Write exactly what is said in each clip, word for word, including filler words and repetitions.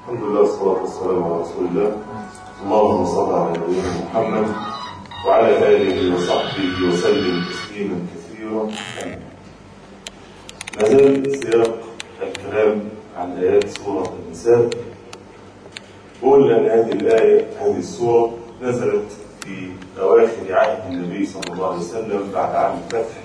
الحمد لله والصلاة والسلام على رسول الله. اللهم صل على نبينا محمد وعلى آله وصحبه وسلم تسليما كثيرا. ما زال سياق الكلام عن آيات سورة النساء. قلنا أن هذه الآية هذه السورة نزلت في أواخر عهد النبي صلى الله عليه وسلم بعد عام الفتح،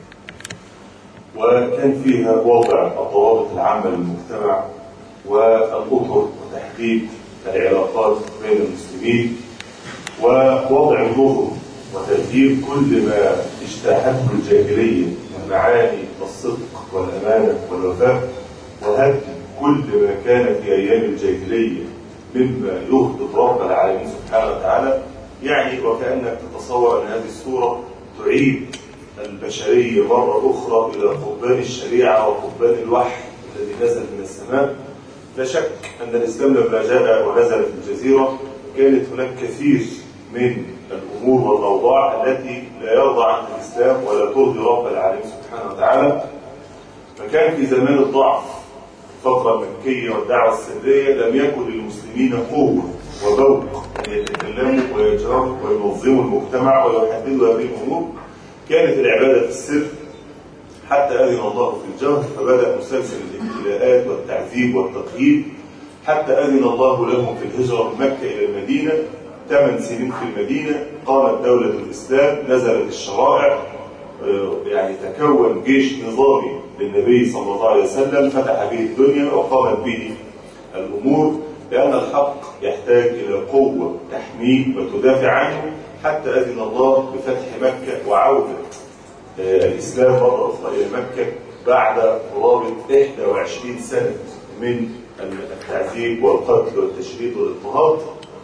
وكان فيها وضع الضوابط العامة للمجتمع والأطر وتحديد العلاقات بين المسلمين ووضع النظم وتغيير كل ما اجتاحته الجاهلية من معاني الصدق والأمانة والوفاء، وهدم كل ما كان في أيام الجاهلية مما يغضب رب العالمين سبحانه وتعالى. يعني وكأنك تتصور أن هذه السورة تعيد البشرية مرة أخرى إلى قضبان الشريعة وقضبان الوحي الذي نزل من السماء. لا شك أن الإسلام لما جاء ونزل في الجزيرة كانت هناك كثير من الأمور والأوضاع التي لا يرضى عنها الإسلام ولا ترضي رب العالمين سبحانه وتعالى. فكان في زمان الضعف الفترة المكية والدعوة السرية لم يكن للمسلمين قوة وذوق أن يتكلموا ويجروا وينظموا المجتمع ويحددوا هذه الأمور. كانت العبادة في السر حتى أذن الله في الجهر، فبدأ مسلسل الابتلاءات والتعذيب والتقييد حتى أذن الله لهم في الهجرة من مكة إلى المدينة. ثمان سنين في المدينة قامت دولة الإسلام، نزلت الشرائع، يعني تكون جيش نظامي للنبي صلى الله عليه وسلم فتح به الدنيا وقامت به الأمور، لأن الحق يحتاج إلى قوة تحميه وتدافع عنه حتى أذن الله بفتح مكة وعودة الإسلام مرة أخرى إلى مكة بعد قرابة إحدى وعشرين سنة من التعذيب والقتل والتشريد والاضطهاد.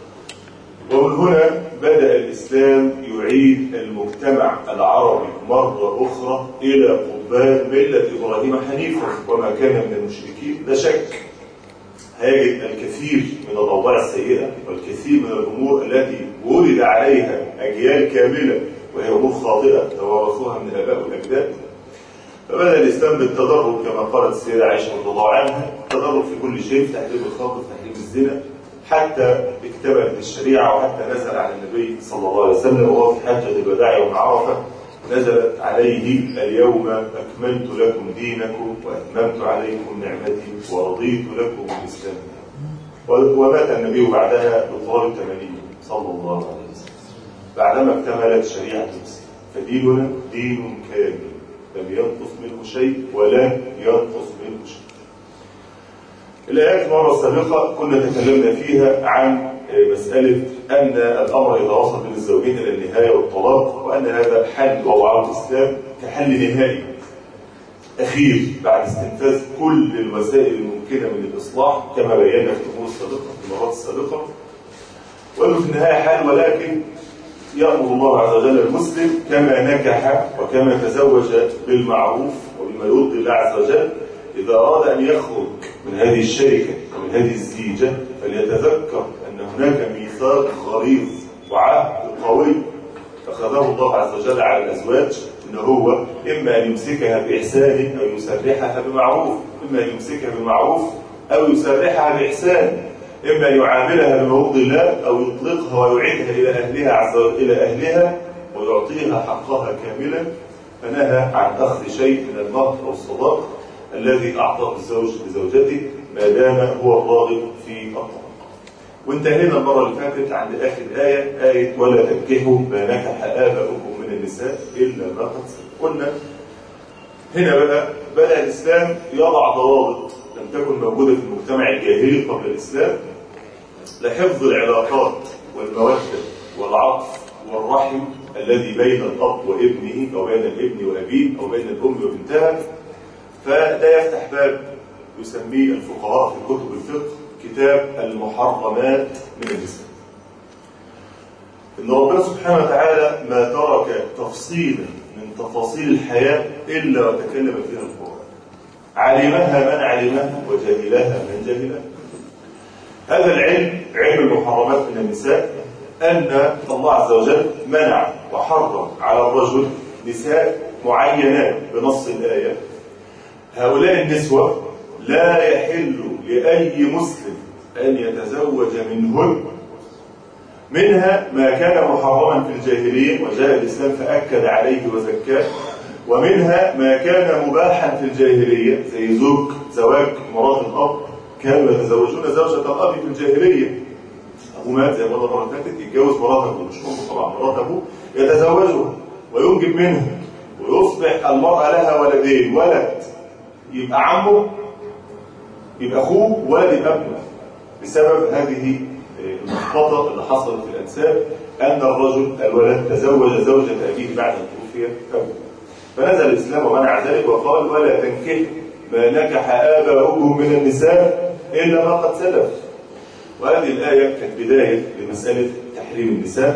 ومن هنا بدأ الإسلام يعيد المجتمع العربي مرة أخرى إلى قضبان ملة إبراهيم حنيفا وما كان من المشركين. لا شك هيجد الكثير من الأوضاع السيئة والكثير من الأمور التي ولد عليها أجيال كاملة وهي أمور خاطئة توارثوها من الآباء والأجداد. فبدأ الإسلام بالتدرج كما قالت السيدة عائشة رضي الله عنها، التدرج في كل شيء، في تحريم الخمر، في تحريم الزنا، حتى اكتملت الشريعة وحتى نزل على النبي صلى الله عليه وسلم وهو في حجة الوداع يوم عرفة نزلت عليه اليوم أكملت لكم دينكم وأتممت عليكم نعمتي ورضيت لكم الإسلام. ومات النبي بعدها بقرابة ثمانين صلى الله عليه وسلم بعدما اكتملت شريعة الإسلام. فديننا دين كامل لم ينقص منه شيء ولا ينقص منه شيء. الآيات المرة السابقة كنا تكلمنا فيها عن مسألة أن الأمر إذا وصل بين الزوجين إلى النهاية والطلاق، وأن هذا حل وضعه الإسلام كحل نهائي أخير بعد استنفاذ كل الوسائل الممكنة من الإصلاح كما بينا في الأمور السابقة في المرات السابقة. وأنه في النهاية حل، ولكن يأمر الله عز وجل المسلم كما نكح وكما تزوج بالمعروف وبما يرضي الله عز وجل، إذا أراد أن يخرج من هذه الشركة ومن هذه الزيجة فليتذكر أن هناك ميثاق غليظ وعهد قوي أخذه الله عز وجل على الأزواج، إن هو إما أن يمسكها بإحسان أو يسرحها بمعروف، إما أن يمسكها بمعروف أو يسرحها بإحسان، إما أن يعاملها بما يرضي الله أو يطلقها ويعيدها إلى أهلها عز وجل إلى أهلها ويعطيها حقها كاملا. فنهى عن أخذ شيء من المهر أو الصداق الذي أعطاه الزوج لزوجته ما دام هو الراغب في الطلاق. وانتهينا المرة اللي فاتت عند آخر آية، آية ولا تنكحوا ما نكح آباؤكم من النساء إلا ما قد سلف. قلنا هنا بقى بدأ الإسلام يضع ضوابط لم تكن موجودة في المجتمع الجاهلي قبل الإسلام لحفظ العلاقات والمودة والعطف والرحم الذي بين الأب وابنه أو بين الابن وأبيه أو بين الأم وبنتها. فده يفتح باب يسميه الفقهاء في كتب الفقه كتاب المحرمات من النساء. إن ربنا سبحانه وتعالى ما ترك تفصيلا من تفاصيل الحياة إلا وتكلم فيها القرآن، علمها من علمها وجهلها من جهلها. هذا العلم علم المحرمات من النساء أن الله عز وجل منع وحرم على الرجل نساء معينات بنص الآية. هؤلاء النسوة لا يحل لأي مسلم أن يتزوج منهن، منها ما كان محرما في الجاهلية وجاء الإسلام فأكد عليه وزكاه، ومنها ما كان مباحا في الجاهلية زي زوج زواج مرات الأب، كانوا يتزوجون زوجة الأب في الجاهلية. أبوه مات زي ما قلنا مرة فاتت، يتجوز مرات أبوه، مش أمه طبعا، مرات أبوه يتزوجها وينجب منها، ويصبح المرأة لها ولدين، ولد يبقى عمه يبقى أخوه، ولد يبقى ابنه، بسبب هذه المخبطة اللي حصلت في الأنساب، أن الرجل الولد تزوج زوجة أبيه بعد أن توفي أبوه. فنزل الإسلام ومنع ذلك وقال: ولا تنكح ما نكح آباؤكم من النساء إلا ما قد سلف. وهذه الآية كانت بداية لمسألة تحريم النساء،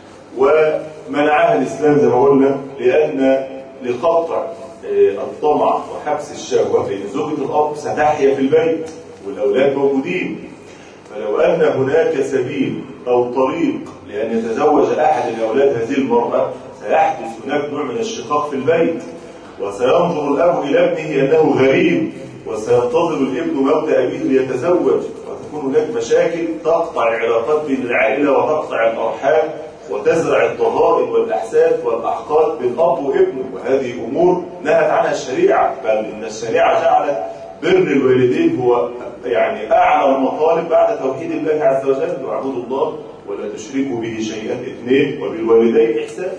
ومنعها الإسلام زي ما قلنا لأن لقطع الطمع وحبس الشهوة، لأن زوجة الأب ستحيا في البيت والأولاد موجودين، فلو أن هناك سبيل أو طريق لأن يتزوج أحد الأولاد هذه المرأة سيحدث هناك نوع من الشقاق في البيت، وسينظر الأب إلى ابنه أنه غريب، وسينتظر الابن موت أبيه ليتزوج، وتكون هناك مشاكل تقطع العلاقات بين العائلة وتقطع الأرحام وتزرع الضغائن والأحساد والأحقاد بين أب وابنه. وهذه أمور نهت عنها الشريعة، بل إن الشريعة جعلت بر الوالدين هو يعني أعلى المطالب بعد توحيد الله عز وجل: واعبدوا الله ولا تشركوا به شيئا، اثنين وبالوالدين إحسانا.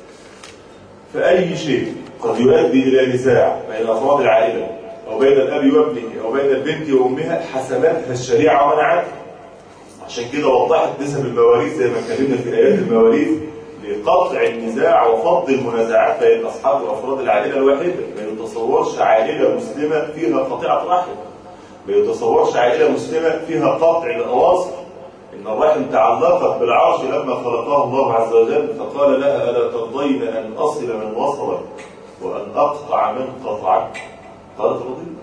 فأي شيء قد يؤدي إلى نزاع بين أفراد العائلة أو بين الأب وابنه أو بين البنت وأمها حسمتها الشريعة ومنعتها. عشان كده وضحت نسب المواريث زي ما اتكلمنا في آيات المواريث لقطع النزاع وفض المنازعات بين أصحاب وأفراد العائلة الواحدة. ما يتصورش عائلة مسلمة فيها قطيعة رحم، ما يتصورش عائلة مسلمة فيها قطع الأواصر. إن الرحم تعلقت بالعرش لما خلقها الله عز وجل، فقال لها: ألا ترضين أن أصل من وصلك وأن أقطع من قطعك؟ قالت: رضيت.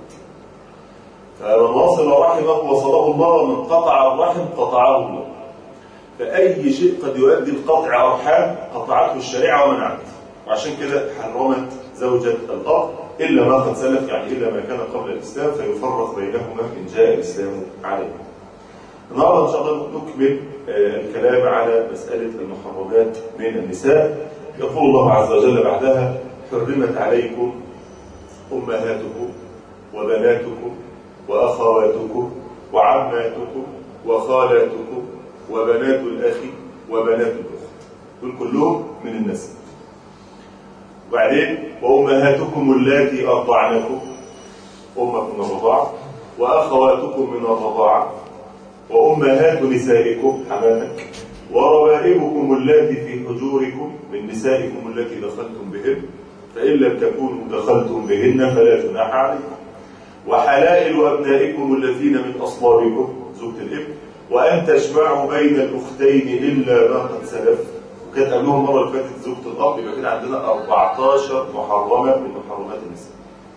فمن وصل رحمه وصله الله، ومن قطع الرحم قطعه الله. فأي شيء قد يؤدي لقطع أرحام قطعته الشريعة ومنعته، وعشان كده حرمت زوجة الأب إلا ما قد سلف، يعني إلا ما كان قبل الإسلام، فيفرق بينهما إن جاء الإسلام عليه. النهارده إن شاء الله نكمل الكلام على مسألة المحرمات من النساء. يقول الله عز وجل بعدها: حرمت عليكم أمهاتكم وبناتكم وأخواتكم وعماتكم وخالاتكم وبنات الأخ وبنات الأخت. دول كلهم من النسب. وبعدين: وأمهاتكم اللاتي أرضعنكم، أمك من الرضاعة، وأخواتكم من الرضاعة، وأمهات نسائكم حماتك، وربائبكم اللاتي في حجوركم من نسائكم التي دخلتم بهن، فإن لم تكونوا دخلتم بهن فلا جناح عليكم، وحلائل أبنائكم الذين من أصلابكم، زوجة الابن، وأن تجمعوا بين الأختين إلا ما قد سلف. وكانت قبلهم المرة اللي فاتت زوجة الأب، يبقى كده عندنا أربعتاشر محرمة من محرمات النساء.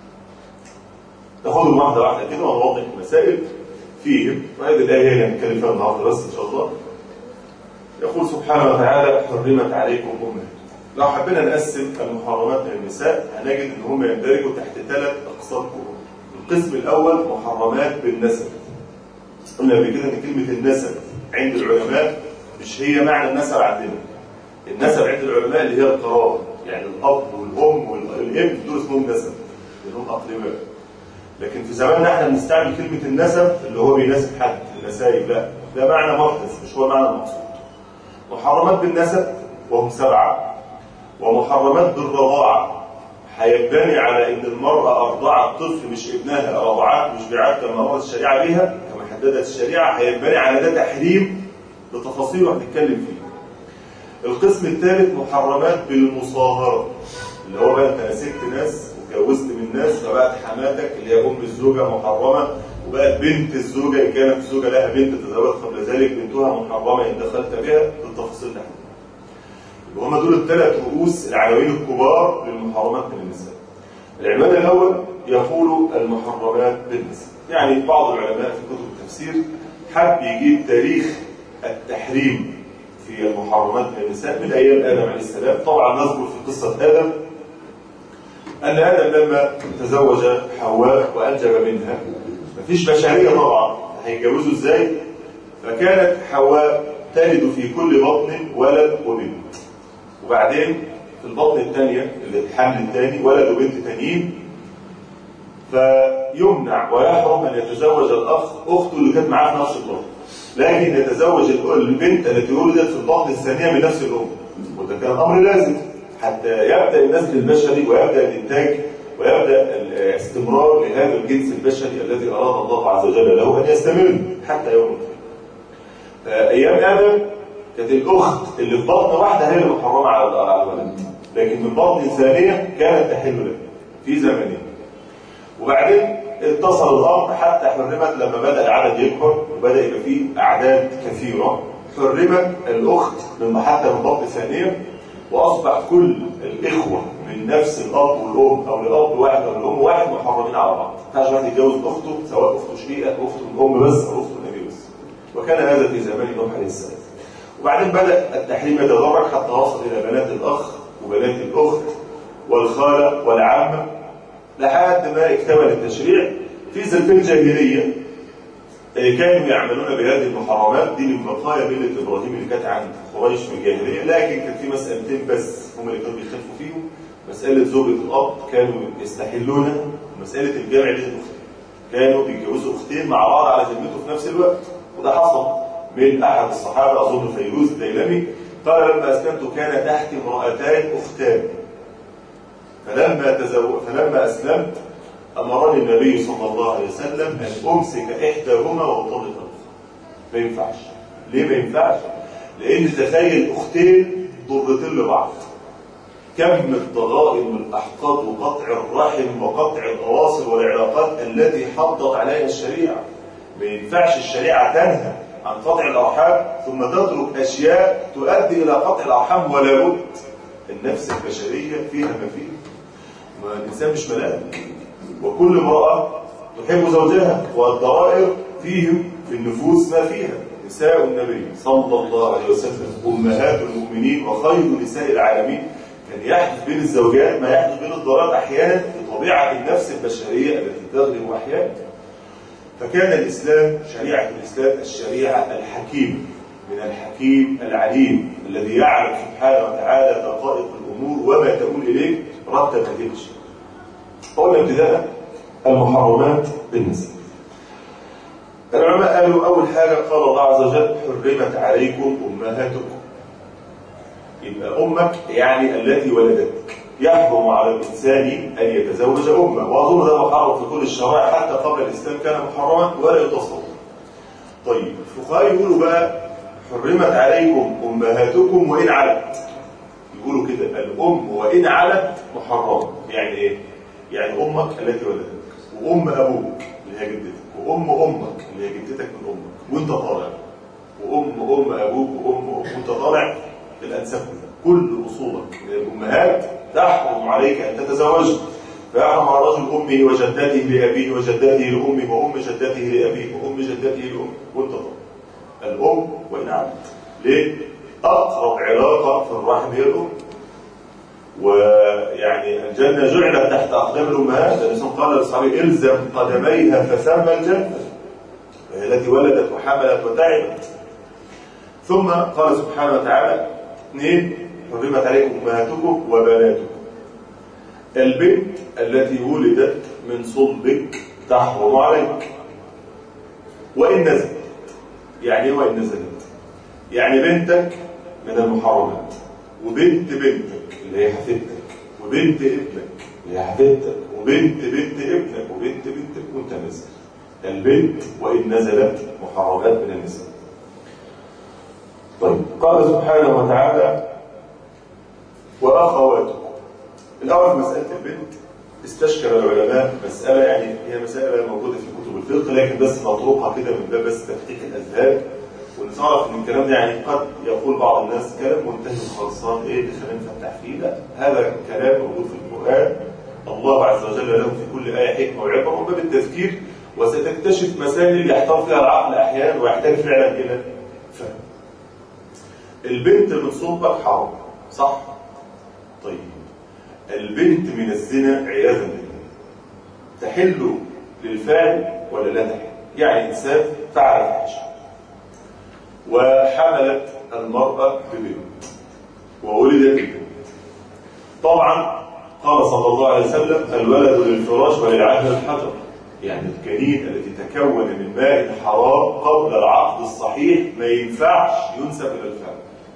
ناخدهم واحدة واحدة كده ونوضح المسائل فيهم، وهذه الآية هي هنتكلم فيها النهارده بس إن شاء الله. يقول سبحانه وتعالى: حرمت عليكم أمهاتكم. لو حبينا نقسم المحرمات من النساء هنجد إن هم يندرجوا تحت ثلاث أقسام كبرى. القسم الأول محرمات بالنسب. قلنا قبل كده إن كلمة النسب عند العلماء مش هي معنى النسب عندنا. النسب عند العلماء اللي هي القرابة، يعني الأب والأم والابن دول اسمهم نسب لأنهم أقرباء. لكن في زماننا احنا بنستعمل كلمة النسب اللي هو بيناسب حد، النسايب، لا، ده معنى محدث مش هو معنى المقصود. محرمات بالنسب وهم سبعة، ومحرمات بالرضاعة هيبني على ان المرأة أرضعت طفل مش ابنها، رضعات مش بيعات كما أمرت الشريعة بيها كما حددت الشريعة، هيبني على ده تحريم بتفاصيله هنتكلم فيه. القسم الثالث محرمات بالمصاهرة، اللي هو بقى انت نسيت ناس واتجوزت من ناس فبقت حماتك اللي هي ام الزوجه محرمه، وبقت بنت الزوجه ان كانت الزوجه لها بنت تزوجت قبل ذلك بنتها محرمه ان دخلت بها، بالتفاصيل ده. يبقى هم دول الثلاث رؤوس العناوين الكبار للمحرمات من النساء. العنوان الاول يقول المحرمات بالنساء، يعني بعض العلماء في كتب التفسير حب يجيب تاريخ التحريم في المحرمات من النساء من ايام ادم عليه السلام. طبعا نذكر في قصه ادم أن آدم لما تزوج حواء وأنجب منها مفيش بشرية طبعا، هيتجوزوا ازاي؟ فكانت حواء تلد في كل بطن ولد وبنت، وبعدين في البطن الثانيه اللي الحمل الثاني ولد وبنت تانيين، فيمنع ويحرم ان يتزوج الاخ اخته اللي كانت معاه في نفس البطن، لكن يتزوج البنت التي ولدت في البطن الثانيه من نفس الام، وده كان امر لازم حتى يبدا النسل البشري ويبدا الانتاج ويبدا الاستمرار لهذا الجنس البشري الذي اراد الله عز وجل له ان يستمر حتى يوم القيامه. ايام ادم كانت الاخت اللي في بطن واحده هي اللي محرمه على الولد، لكن من بطن ثانيه كانت تحل له في زمنه. وبعدين اتصل الامر حتى حرمت لما بدا العدد يكبر وبدا يبقى فيه اعداد كثيره، حرمت الاخت من حتى من بطن ثانيه، واصبح كل الاخوه من نفس الاب والام او لاب واحد او الام واحد محرمين على بعض. ما ينفعش واحد يتجوز اخته سواء اخته شقيقه او اخته من الام بس او اخته من النبي بس. وكان هذا في زمان نوح عليه السلام. وبعدين بدا التحريم يتدرج حتى وصل الى بنات الاخ وبنات الاخت والخاله والعمه، لحد ما اكتمل التشريع. في في الجاهليه كانوا يعملون بهذه المحرمات دي من بقايا مله ابراهيم اللي كانت عند قريش في الجاهليه، لكن كان في مسالتين بس هم اللي كانوا بيختلفوا فيهم، مساله زوجة الاب كانوا يستحلونها، ومساله الجمع بين الاختين. كانوا بيتجوزوا اختين مع بعض على ذمته في نفس الوقت، وده حصل من احد الصحابه اظن فيروز الديلمي قال لما اسلمت كان تحتي امراتان اختان، فلما تزوج فلما اسلمت امرني النبي صلى الله عليه وسلم ان امسك احداهما واطلق الاخرى. ما ينفعش. ليه ما ينفعش؟ لان تخيل اختين ضرتين لبعض، كم الضغائن والاحقاد وقطع الرحم وقطع الاواصر والعلاقات التي حضت عليها الشريعه. ما ينفعش الشريعه تنهى عن قطع الارحام ثم تترك اشياء تؤدي الى قطع الارحام، ولا بد. النفس البشريه فيها ما فيه، ما الانسان مش ملاك، وكل امراه تحب زوجها، والضرائر فيهم في النفوس ما فيها. نساء النبي صلى الله عليه وسلم امهات المؤمنين وخير نساء العالمين، كان يحدث بين الزوجات ما يحدث بين الضرائر احيانا بطبيعه النفس البشريه التي تغلب احيانا. فكان الاسلام شريعه الاسلام الشريعه الحكيمه من الحكيم العليم الذي يعلم سبحانه وتعالى دقائق الامور وما تؤول اليه، رتب هذه الشيء. قلنا ابتداء المحرمات بالنسبه. العلماء قالوا اول حاجه قال الله عز وجل حرمت عليكم امهاتكم. يبقى امك يعني التي ولدتك، يحرم على الانسان ان يتزوج امه، واظن ده محرم في كل الشرائع حتى قبل الاسلام كان محرما ولا يتصور. طيب الفقهاء يقولوا بقى حرمت عليكم امهاتكم وان علت. يقولوا كده الام وان علت محرمه. يعني ايه؟ يعني امك التي ولدتك، وام ابوك اللي هي جدتك، وام امك اللي هي جدتك من امك وانت طالع، وام ام ابوك وام وانت طالع الانساب كلها، كل اصولك من الامهات تحرم عليك ان تتزوجها. فيحرم على الرجل امه وجدته لابيه وجدته لامه وام جدته لابيه وام جدته لامه وانت طالع. الام وان علت. ليه؟ اقرب علاقه في الرحم هي الام. ويعني الجنه جعلت تحت اقدام الامهات، النبي قال للصحابي الزم قدميها فثم الجنه، وهي التي ولدت وحملت وتعبت. ثم قال سبحانه وتعالى اثنين حرمت عليكم امهاتكم وبناتكم. البنت التي ولدت من صلبك تحرم عليك وان نزلت. يعني ايه وان نزلت؟ يعني بنتك من المحرمات، وبنت بنتك اللي هي حفيدتك، وبنت ابنك اللي هي حفيدتك، وبنت بنت ابنك، وبنت بنتك وانت نازل. البنت وان نزلت محرمات من النساء. طيب قال سبحانه وتعالى واخواتكم. الاول في مساله البنت استشكل العلماء مساله، يعني هي مساله موجوده في كتب الفقه لكن بس مطروحه كده من باب بس تفتيح الاذهان، ونعرف ان الكلام ده يعني قد يقول بعض الناس كلام منتهي خلصان ايه اللي خلينا نفتح فيه. لا، هذا كلام موجود في القران، الله عز وجل له في كل ايه حكمه وعبره وباب التذكير، وستكتشف مسائل يحتار فيها العقل احيانا ويحتاج فعلا الى فهم. البنت من صلبك حرام، صح؟ طيب البنت من الزنا عياذا بالله تحل للفاعل ولا لا تحل؟ يعني انسان فعل فاحشة وحملت المرأة ببنت وولدت البنت. طبعا قال صلى الله عليه وسلم الولد للفراش وللعهد الحجر، يعني الجنين التي تكون من ماء حرام قبل العقد الصحيح ما ينفعش ينسب الى الفم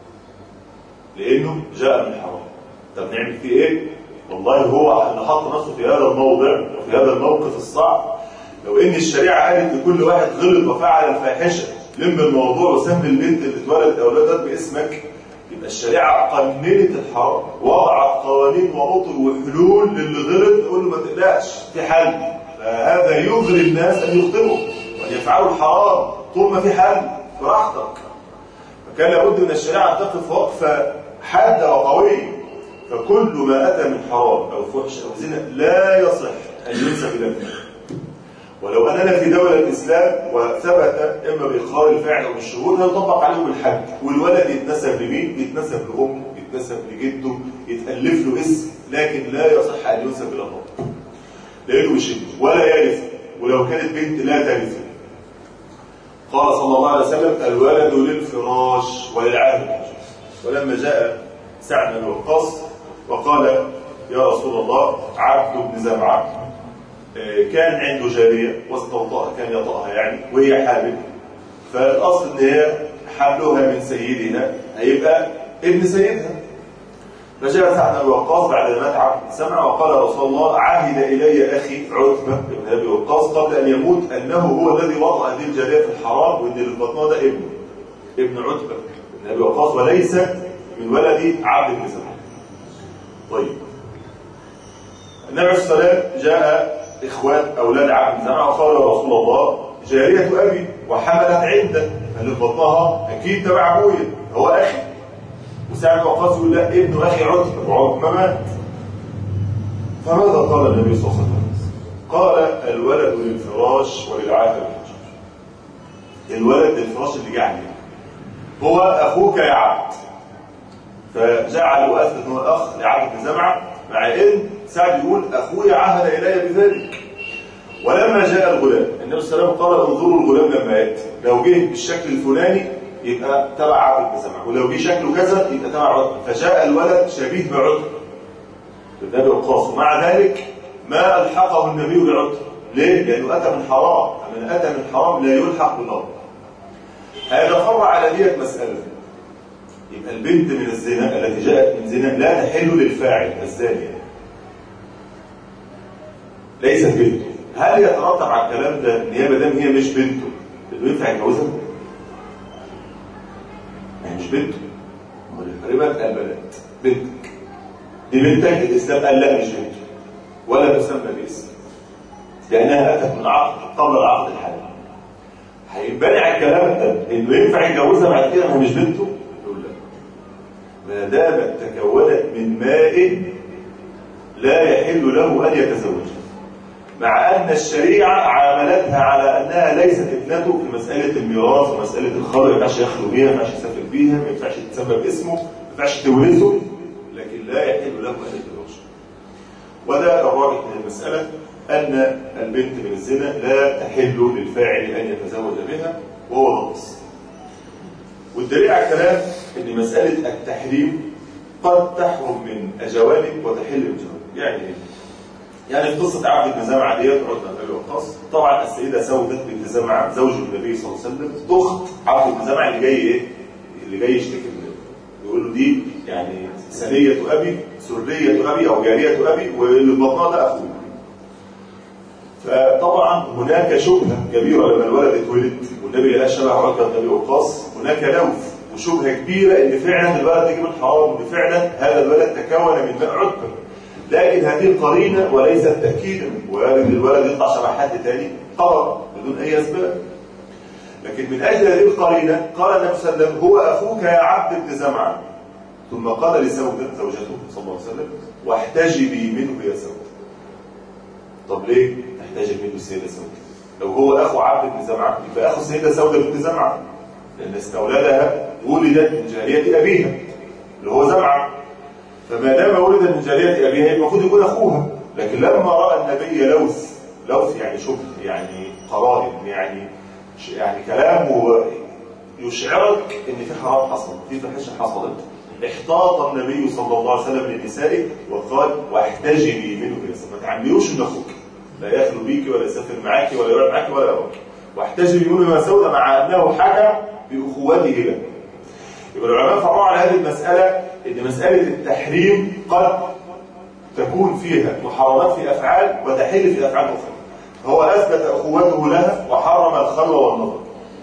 لانه جاء من حرام. طب نعمل فيه ايه؟ والله هو اللي حط نفسه في هذا الموضع وفي هذا الموقف الصعب. لو ان الشريعه قالت لكل واحد غلط وفعل الفاحشه لم الموضوع وسمي البنت اللي اتولدت او ولدت باسمك، يبقى الشريعه قننت الحرام، وضعت قوانين واطر وحلول للي غلط تقول له ما تقلقش في حل. فهذا يغري الناس ان يخطئوا وان يفعلوا الحرام طول ما في حل براحتك. فكان لابد من الشريعه ان تقف وقفه حاده وقويه. فكل ما اتى من حرام او فحش او زنا لا يصح ان ينسب الى الفعل. ولو اننا في دوله الاسلام وثبت اما باقرار الفاعل او بالشهود هيطبق عليهم الحد، والولد يتنسب لمين؟ يتنسب لامه، يتنسب لجده، يتالف له اسم، لكن لا يصح ان ينسب الى الله لانه مش ابنه ولا يرث، ولو كانت بنت لا ترث. قال صلى الله عليه وسلم الولد للفراش وللعهد الحجر. ولما جاء سعد بن وقاص وقال يا رسول الله عبد بن زمعه كان عنده جاريه واستوطأها، كان يطأها يعني وهي حامل، فالاصل ان هي حملها من سيدنا هيبقى ابن سيدها. فجاء سعد بن وقاص بعد ما مات عبد بن زمعه وقال يا رسول الله عهد الي اخي عتبه بن ابي وقاص قبل ان يموت انه هو الذي وضع هذه الجاريه في الحرام، وان اللي بطنها ده ابنه ابن عتبه بن ابي وقاص وليس من ولد عبد بن زمعه. طيب النبي عليه الصلاه والسلام جاء اخوان اولاد عبد بن زمعه وقال يا رسول الله جاريه ابي وحملت عده، اللي بطنها اكيد تبع ابويا هو اخي. وسعد بن وقاص يقول لا ابن اخي عتبه وعتبه مات. فماذا قال النبي صلى الله عليه وسلم؟ قال الولد للفراش وللعهد الحجر. الولد للفراش اللي جعل هو اخوك يا عبد، فجعل واثبت انه اخ لعبد بن زمعه، مع ان سعد يقول اخويا عهد الي بذلك. ولما جاء الغلام النبي صلى الله عليه وسلم قال انظروا الغلام لما ياتي، لو جه بالشكل الفلاني يبقى تبع عبد بن زمعه، ولو جه شكله كذا يبقى تبع عتبه. فجاء الولد شبيه بعتبه بن ابي وقاص، ومع ذلك ما الحقه النبي بعتبه. ليه؟ لانه اتى من حرام، فمن اتى من حرام لا يلحق بالله. هذا فرع على ديت مساله. يبقى البنت من الزنا التي جاءت من زنا لا تحل للفاعل الزاني، ليست بنته. هل يترتب على الكلام ده ان هي ما دام هي مش بنته انه ينفع يتجوزها؟ ما هي مش بنته، ربت البنات بنتك دي بنتك، الاسلام قال لا مش بنته ولا تسمى باسم لانها اتت من عقد قبل العقد الحالي. هينبني على الكلام ده انه ينفع يتجوزها بعد كده ما هي مش بنته؟ يقول لا، ما دامت تكونت من ماء لا يحل له ان يتزوجها، مع ان الشريعه عاملتها على انها ليست ابنته في مساله الميراث ومساله الخلق، ما ينفعش يخلو بيها، ما ينفعش يسافر بيها، ما ينفعش تتسمى باسمه، ما ينفعش تورثه، لكن لا يحل له ان يتزوجها. وده الراجح من المساله ان البنت من الزنا لا تحل للفاعل ان يتزوج بها وهو ناقص. والدليل على الكلام ان مساله التحريم قد تحرم من اجوانب وتحل من جوانب. يعني ايه؟ يعني في قصه عبد بن زمعه ديت عتبه بن ابي وقاص، طبعا السيده سوده بنت زمعه زوج النبي صلى الله عليه وسلم اخت عبد بن زمعه اللي جاي ايه؟ اللي جاي يشتكي منه، يقول له دي يعني سريه ابي، سريه ابي او جاريه ابي، واللي بطنها ده اخوه. فطبعا هناك شبهه كبيره لما الولد اتولد والنبي لقى شبه عتبه بن ابي وقاص، هناك لوث وشبهه كبيره ان فعلا الولد يجي من حرام، وان فعلا هذا الولد تكون من ماء عتبه. لكن هذه قرينه وليست تاكيدا، وارد الولد يطلع شبه حد ثاني قرر بدون اي اسباب. لكن من اجل هذه القرينه قال النبي صلى الله عليه وسلم هو اخوك يا عبد بن زمعه، ثم قال لسوده زوجته صلى الله عليه وسلم واحتجبي منه يا سوده. طب ليه تحتجب منه السيده سوده؟ لو هو اخو عبد بن زمعه يبقى اخو السيده سوده بنت زمعه، لان استولدها ولدت من جاريه ابيها اللي هو زمعه، فما دام ولدت من جاريه ابيها المفروض يكون اخوها. لكن لما راى النبي لوث، لوث يعني شبه، يعني قرائن، يعني يعني كلامه يشعرك ان في حرام حصل، في فحشه حصلت. احتاط النبي صلى الله عليه وسلم لنسائه وقال واحتجبي منه في نفسك، ما تعمليوش ان اخوك لا يخلو بيكي ولا يسافر معاكي ولا يقعد معاكي ولا يراك، واحتجبي منه ما سوى، مع انه حكم باخوته له. يبقى العلماء فرعوا على هذه المساله ان مساله التحريم قد تكون فيها محرمات في افعال وتحل في افعال اخرى. هو اثبت اخوته لها وحرم الخلوه والنظر.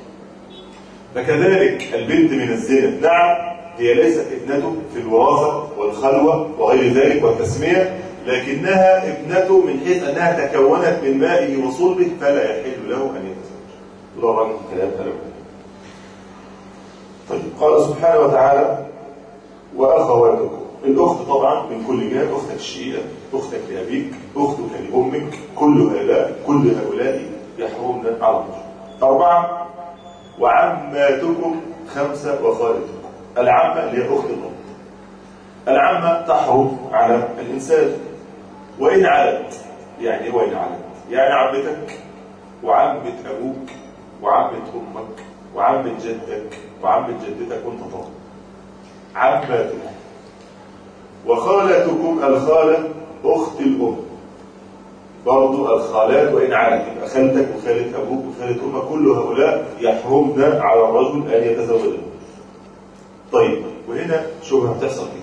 فكذلك البنت من الزنا، نعم هي ليست ابنته في الوراثه والخلوه وغير ذلك والتسميه، لكنها ابنته من حيث انها تكونت من مائه وصلبه، فلا يحل له ان يتزوج. وده الراجل كلام كلام. طيب قال سبحانه وتعالى واخواتكم، الاخت طبعا من كل جهه، اختك الشقيقه، اختك لابيك، اختك لامك، كل هؤلاء كل هؤلاء يحرمن على الرجل. اربعه وعماتكم، خمسه وخالتكم. العمه اللي هي اخت الام. العمه تحرم على الانسان وان علت. يعني ايه وان علت؟ يعني عمتك وعمه ابوك وعمه امك وعمه جدك وعمه جدتك وانت طالب. عماتكم. وخالتكم، الخاله اخت الام، برضو الخالات وان علت، يبقى خالتك وخاله ابوك وخاله امك كل هؤلاء يحرمن على الرجل ان يتزوجهم. طيب وهنا شبهه بتحصل كتير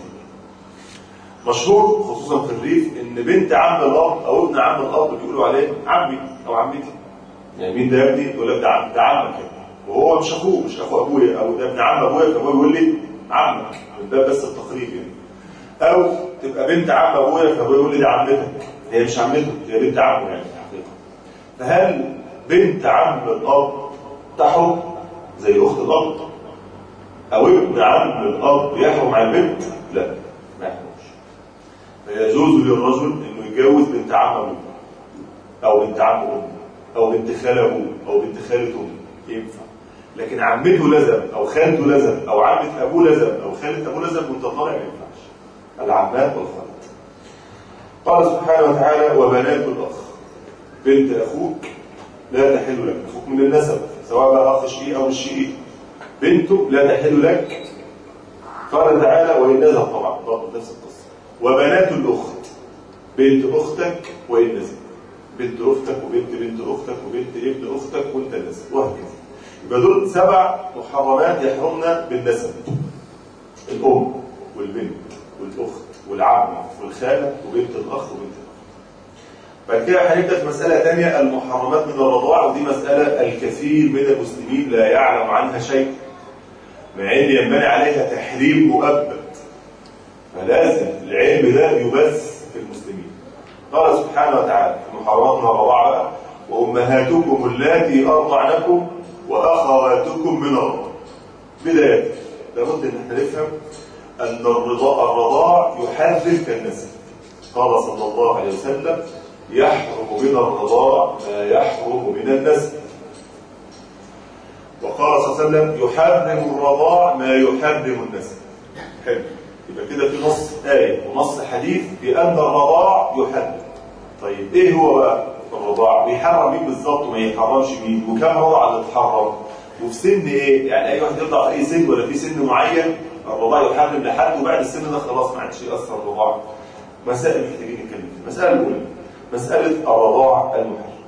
مشهور خصوصا في الريف، ان بنت عم الاب او ابن عم الاب بيقولوا عليه عمي او عمتي. يعني مين ده يا ابني؟ يقول لك ده عم ده عمك يعني. وهو مش اخوه، مش اخو ابويا، او ده ابن عم ابويا، فابويا يقول لي عمك من باب بس التقريب يعني. او تبقى بنت عم ابويا فابويا يقول لي دي عمتك، هي مش عمته، هي بنت عمه يعني حقيقه. فهل بنت عم الاب تحرم زي اخت الاب؟ او ابن عم الاب يحرم على البنت؟ لا ما يحرمش. فيجوز للرجل انه يتجوز بنت عم ابوه او بنت عم امه او بنت خاله ابوه او بنت خاله امه، ينفع. لكن عمته لزم او خالته لزم او عمه ابوه لزم او خاله ابوه لزم وانت طالع ما ينفعش. العمات والخالات. قال سبحانه وتعالى وبنات الاخ، بنت اخوك لا تحل لك، اخوك من النسب سواء بقى اخ شقيق او مش شقيق، بنته لا تحل لك. قال تعالى وان نزل، طبعا برضه نفس القصه. وبنات الاخت، بنت اختك وان نزل، بنت اختك وبنت بنت اختك وبنت ابن اختك وانت نزل، وهكذا. يبقى دول سبع محرمات يحرمن بالنسب: الام والبنت والاخت والعمه والخاله وبنت الاخ وبنت الاخ. بعد كده هنبدا في مساله ثانيه، المحرمات من الرضاع، ودي مساله الكثير من المسلمين لا يعلم عنها شيء، مع ان ينبني عليها تحريم مؤبد. فلازم العلم ده يبث في المسلمين. قال سبحانه وتعالى المحرمات من الرضاع بقى: وامهاتكم اللاتي ارضعنكم واخواتكم من الرضاع. بدايه لابد ان احنا نفهم ان الرضاع الرضاع يحرم كالنسب. قال صلى الله عليه وسلم: يحرم من الرضاع ما يحرم من النسب. وقال صلى الله عليه وسلم: يحرم الرضاع ما يحرم النسب. حلو. يبقى كده في نص آية ونص حديث بأن الرضاع يحرم. طيب ايه هو بقى الرضاع؟ بيحرم مين بالظبط وما يحرمش مين؟ وكم رضع اللي اتحرم؟ وفي سن ايه؟ يعني اي واحد يرضع في اي سن ولا في سن معين الرضاع يحرم لحد، وبعد السن ده خلاص ما عادش يأثر الرضاع. مسائل محتاجين نتكلم فيها. المسألة الأولى مسألة الرضاع المحرم.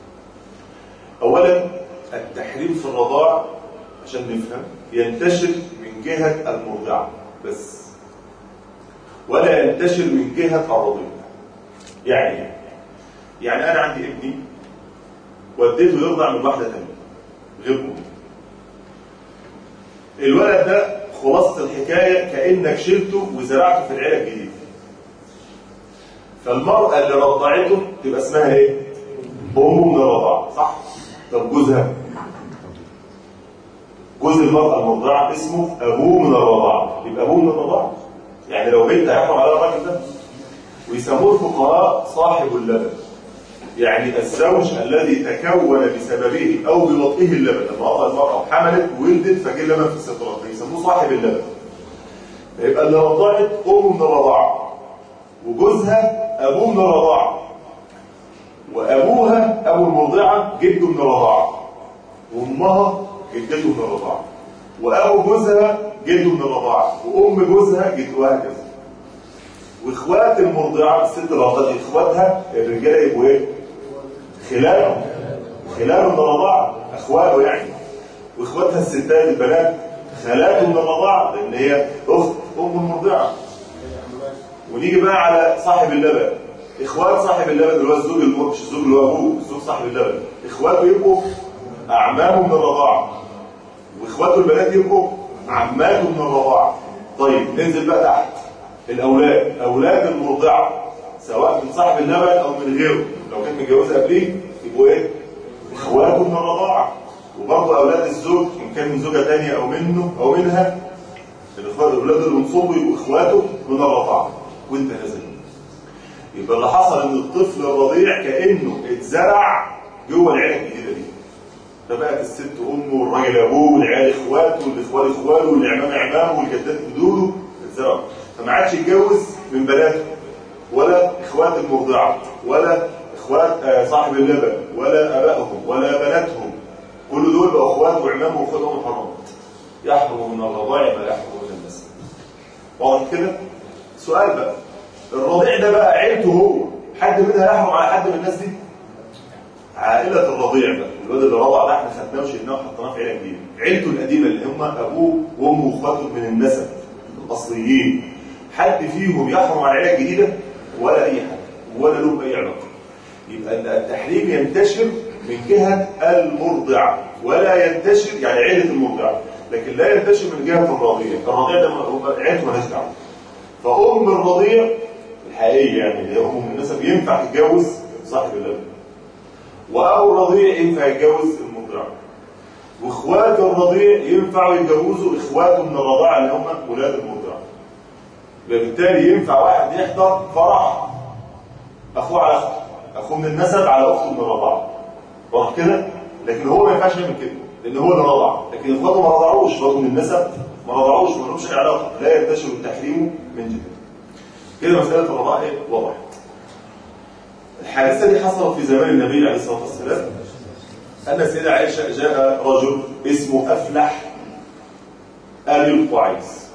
أولا التحريم في الرضاع عشان نفهم ينتشر من جهة المرضعة بس، ولا ينتشر من جهة الرضيع. يعني يعني أنا عندي ابني وديته يرضع من واحدة ثانية غير أمه. الولد ده خلاصة الحكاية كأنك شلته وزرعته في العيلة الجديدة. فالمرأة اللي رضعته تبقى اسمها ايه؟ أمه من الرضاعة، صح؟ طب جوزها؟ جوز المرأة المرضعة اسمه أبوه من الرضاعة، يبقى أبوه من الرضاعة. يعني لو بنت هيحرم عليها الراجل ده. ويسموه الفقهاء صاحب اللبن، يعني الزوج الذي تكون بسببه أو بوطئه اللبن. لما وطأ المرأة وحملت وولدت فجه اللبن في السترات، يسموه صاحب اللبن. فيبقى اللي رضعت أمه من الرضاعة، وجوزها أبوه من الرضاعة، وأبوها أبو المرضعة جده من الرضاعة، وامها جدته من الرضاعه، وابو جوزها جده من الرضاعه، وام جوزها جده، وهكذا. واخوات المرضعه الست الرضاعه اخواتها الرجاله يبقوا ايه؟ خلاله خلاله من الرضاعه، اخواله يعني. واخواتها الستات البنات خالاته من الرضاعه، لان هي اخت ام المرضعه. ونيجي بقى على صاحب اللبن، اخوات صاحب اللبن اللي هو الزوج، مش الزوج اللي هو ابوه، الزوج صاحب اللبن، اخواته يبقوا اعمامه من الرضاعه، واخواته البنات يبقوا عماته من الرضاعه. طيب ننزل بقى تحت، الاولاد، اولاد المرضعه سواء من صاحب اللبن او من غيره، لو كان متجوزه قبليه يبقوا ايه؟ اخواته من الرضاعه. وبرضه اولاد الزوج ان كان من زوجه ثانيه او منه او منها، الاخوات الاولاد اللي بنصبوا يبقوا اخواته من الرضاعه. وانت نازل يبقى اللي حصل ان الطفل الرضيع كانه اتزرع جوه العيله الجديده دي، فبقت الست امه والراجل ابوه والعيال اخواته والاخوال اخواله والعمام عمامه والجدات جدوده، اتزرع. فما عادش يتجوز من بناته ولا اخوات المرضعه ولا اخوات صاحب اللبن ولا ابائهم ولا بناتهم، كل دول بقوا اخوات وعمام واخواتهم محرمات، يحرم من الرضاع ما يحرم من النسب. واضح كده؟ سؤال بقى، الرضيع ده بقى عيلته هو حد منها يحرم على حد من الناس دي؟ عائله الرضيع بقى، الواد اللي رضع ده احنا خدناه وشلناه وحطيناه في عيله جديده، عيلته القديمه اللي هم ابوه وامه واخواته من النسب الاصليين، حد فيهم يحرم على العيله الجديده؟ ولا اي حاجه، ولا له اي علاقه. يبقى التحريم ينتشر من جهه المرضعه ولا ينتشر، يعني عيله المرضعه، لكن لا ينتشر من جهه الرضيع. الرضيع ده عيلته مالهاش دعوه. فام الرضيع الحقيقيه يعني اللي هي ام من النسب ينفع تتجوز صاحب اللبن، وابو الرضيع ينفع يتجوز المرضعه، واخوات الرضيع ينفعوا يتجوزوا اخواته من الرضاعه اللي هم اولاد المرضعه. بالتالي ينفع واحد يحضر فرح اخوه على اخته، اخوه من النسب على اخته من الرضاعه، واضح كده؟ لكن هو ما ينفعش يعمل كده لان هو اللي رضع، لكن اخواته ما رضعوش، برضه من النسب ما رضعوش، ما لهمش اي علاقه، لا ينتشر التحريم من جهه. كده مساله الرضاعه ايه؟ وضحت. الحادثه دي حصلت في زمان النبي عليه الصلاه والسلام، ان السيده عائشه جاء رجل اسمه افلح ابي القعيس،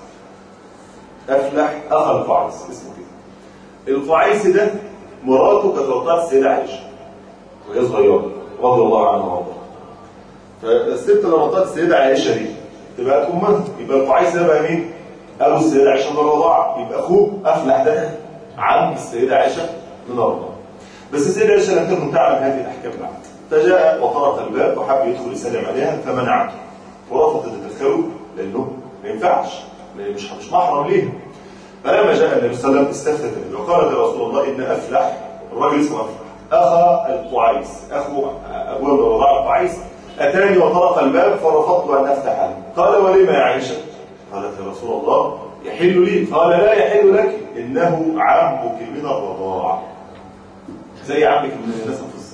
افلح اخا القعيس اسمه كده. القعيس ده مراته كانت رضعت السيده عائشه وهي صغيره رضي الله عنها وارضاها. فالست اللي رضعت السيده عائشه دي تبقى امها، يبقى القعيس ده بقى مين؟ ابو السيده عائشه من الرضاعه، يبقى اخوه افلح ده عم السيده عائشه من الرضاعه. بس السيده عائشه لم تكن تعلم هذه الاحكام بعد، فجاء وطرق الباب وحب يدخل يسلم عليها فمنعته ورفضت تدخله لانه ما ينفعش، مش مش محرم ليها. فلما جاء النبي صلى الله عليه وسلم استفتت وقالت يا رسول الله ان افلح، الراجل اسمه افلح اخا القعيس، اخو ابوه من الرضاعه القعيس، اتاني وطرق الباب فرفضت ان افتح له. قال ولما يا عائشه؟ قالت يا رسول الله يحل لي. قال لا يحل لك، انه عمك من الرضاعه، زي عمك من الناس القصه،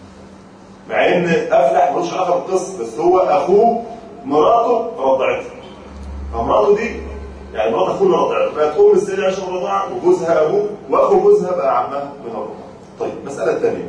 مع ان افلح ملوش علاقه بالقصه، بس هو اخوه مراته رضعته، فمراته دي يعني مرات اخوه اللي رضعته بقت ام السيده عائشه من الرضاعه، وجوزها ابوه، واخو جوزها بقى عمها من الرضاعه. طيب المساله الثانيه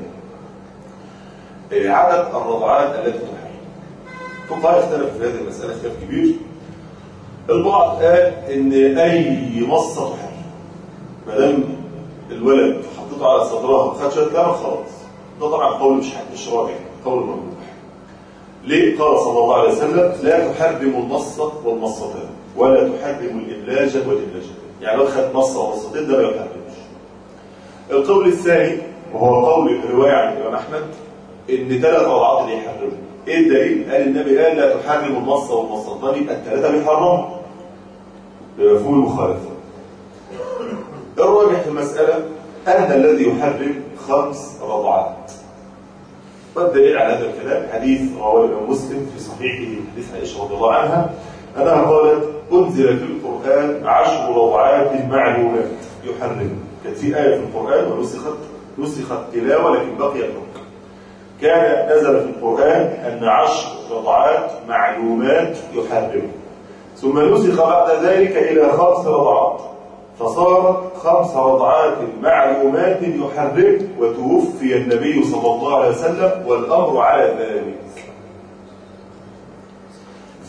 عدد الرضعات التي تحرم. فقهاء اختلفوا في هذه المساله اختلاف كبير. البعض قال ان اي مصه تحرم، ما دام الولد حطيته على صدرها وخد شويه لبن خلاص. ده طبعا قول مش مش راجع، قول مرجوح. ليه؟ قال صلى الله عليه وسلم لا تحرم المصه والمصتان ولا تحرم الإبلاج والإبلاجتين، يعني لو خد مصه ومصتين ده ما يحرمش. القول الثاني وهو قول روايه عن الامام احمد ان ثلاث رضعات اللي يحرموا. ايه الدليل؟ قال النبي قال لا تحرم المصه والمصتان، الثلاثه بيحرموا بمفهوم المخالفه. الراجح في المساله ان الذي يحرم خمس رضعات، والدليل على هذا الكلام حديث رواه الامام مسلم في صحيحه حديث عائشه رضي الله عنها انها قالت انزل في القران عشر رضعات معلومات يحرم. كانت في ايه في القران ونسخت نسخت تلاوه لكن بقي الحكم. كان نزل في القران ان عشر رضعات معلومات يحرم، ثم نسخ بعد ذلك الى خمس رضعات، فصارت خمس رضعات معلومات يحرم، وتوفي النبي صلى الله عليه وسلم والامر على ذلك.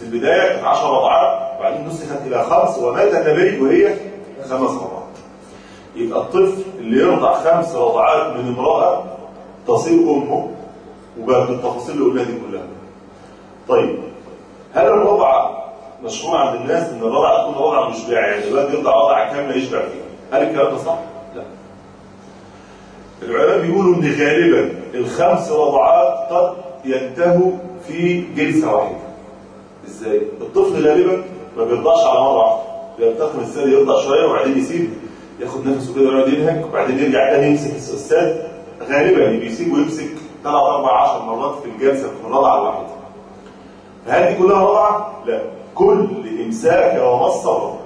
البدايه كانت عشر رضعات وبعدين نسخت الى خمس ومات النبي وهي خمس رضعات. يبقى الطفل اللي يرضع خمس رضعات من امراه تصير امه، وبقى بالتفاصيل اللي قلناها دي كلها. طيب هل الرضعه مشروع عند الناس ان الرضعه تكون رضعه مشبعه، يعني الولد يرضع رضعه كامله يشبع فيها؟ هل الكلام ده صح؟ لا. العلماء بيقولوا ان غالبا الخمس رضعات قد ينتهوا في جلسه واحده. ازاي؟ الطفل غالبا ما بيرضعش على مره واحده، بيلتقم الثدي يرضع شويه وبعدين يسيب ياخد نفسه كده ويقعد ينهك وبعدين يرجع تاني يمسك الثدي. غالبا بيسيبه يمسك ثلاث اربع عشر مرات في الجلسه في الرضعه الواحده. فهل دي كلها رضعه؟ لا، كل امساك ومص رضعه.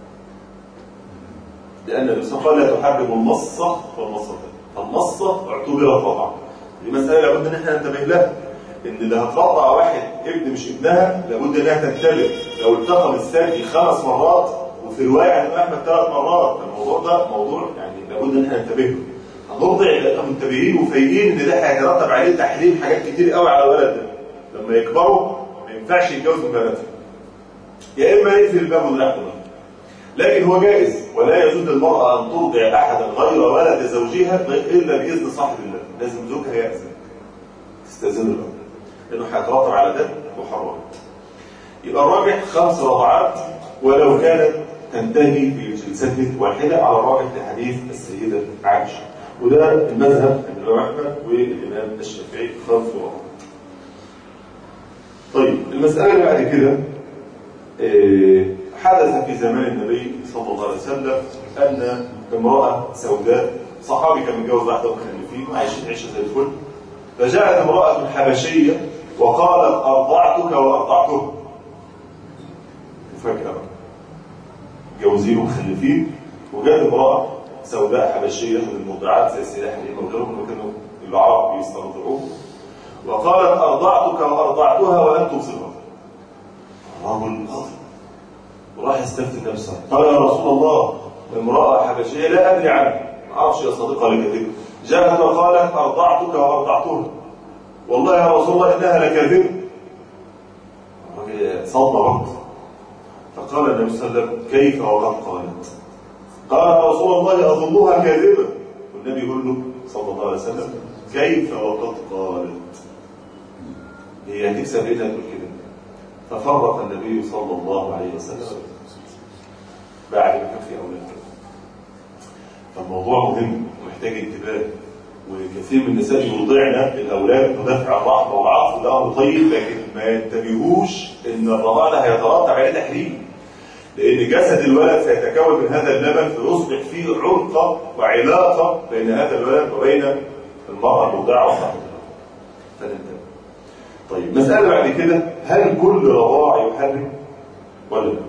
لان الرسول قال لا تحرم المصه والمصتين، فالمصه اعتبرت رضعه. دي مساله لابد ان احنا ننتبه لها، ان اللي هترضع واحد ابن مش ابنها لابد انها تنتبه. لو التقم الثدي خمس مرات وفي روايه عن احمد ثلاث مرات، الموضوع ده موضوع يعني لابد ان احنا ننتبه له. هنرضع يبقى منتبهين وفايقين ان ده هيترتب عليه تحريم حاجات كتير قوي على الولد ده. لما يكبروا ما ينفعش يتجوز من بناتهم، يا اما يقفل الباب ويريحوا. لكن هو جائز، ولا يجوز للمراه ان ترضع احدا غير ولد زوجها الا باذن صاحب الله. لازم زوجها يأذن، تستأذن له لانه هيترتب على ده محرم. يبقى الراجح خمس رضعات ولو كانت تنتهي في جلسة واحدة على الراجح لحديث السيدة عائشة، وده المذهب الإمام أحمد والإمام الشافعي خمس رضعات. طيب المسألة اللي بعد كده حدث في زمان النبي صلى الله عليه وسلم أن امرأة سوداء، صحابي كان متجوز واحدة ومخلفين وعايشين عيشة زي الفل، فجاءت امرأة حبشية وقالت أرضعتك وأرضعته. مفاجأة بقى، متجوزين ومخلفين وجاءت امرأة سوداء حبشية من المرضعات زي السيدة حليمة وغيرهم كانوا العرب بيسترضعوه، وقالت أرضعتك وأرضعتها وأنتم صغار. الرجل غضب وراح يستفتي النبي صلى الله عليه وسلم، قال يا رسول الله امرأة حبشية لا أدري عنها، ما أعرفش يا صديقة لكذب، جاءت وقالت أرضعتك وأرضعتها، والله يا رسول الله إنها لكاذبة. الراجل صدمة برضه، فقال النبي صلى الله عليه وسلم كيف وقد قالت؟ قال يا رسول الله أظنها كاذبة، والنبي يقول له صلى الله عليه وسلم كيف وقد قالت؟ هي هتكسب إيه تقول كده؟ ففرق النبي صلى الله عليه وسلم بعد ما كان في أولاد. فالموضوع مهم ومحتاج انتباه، وكثير من النساء يرضعن الأولاد ودفع الرحمة والعطف والأمر طيب، لكن ما ينتبهوش إن الرضاعة ده هيترتب عليه تحريم، لأن جسد الولد سيتكون من هذا اللبن فيصبح فيه علقة وعلاقة بين هذا الولد وبين المرأة المرضعة وصاحبها. فننتبه. طيب مسألة بعد كده، هل كل رضاع يحرم ولا لا؟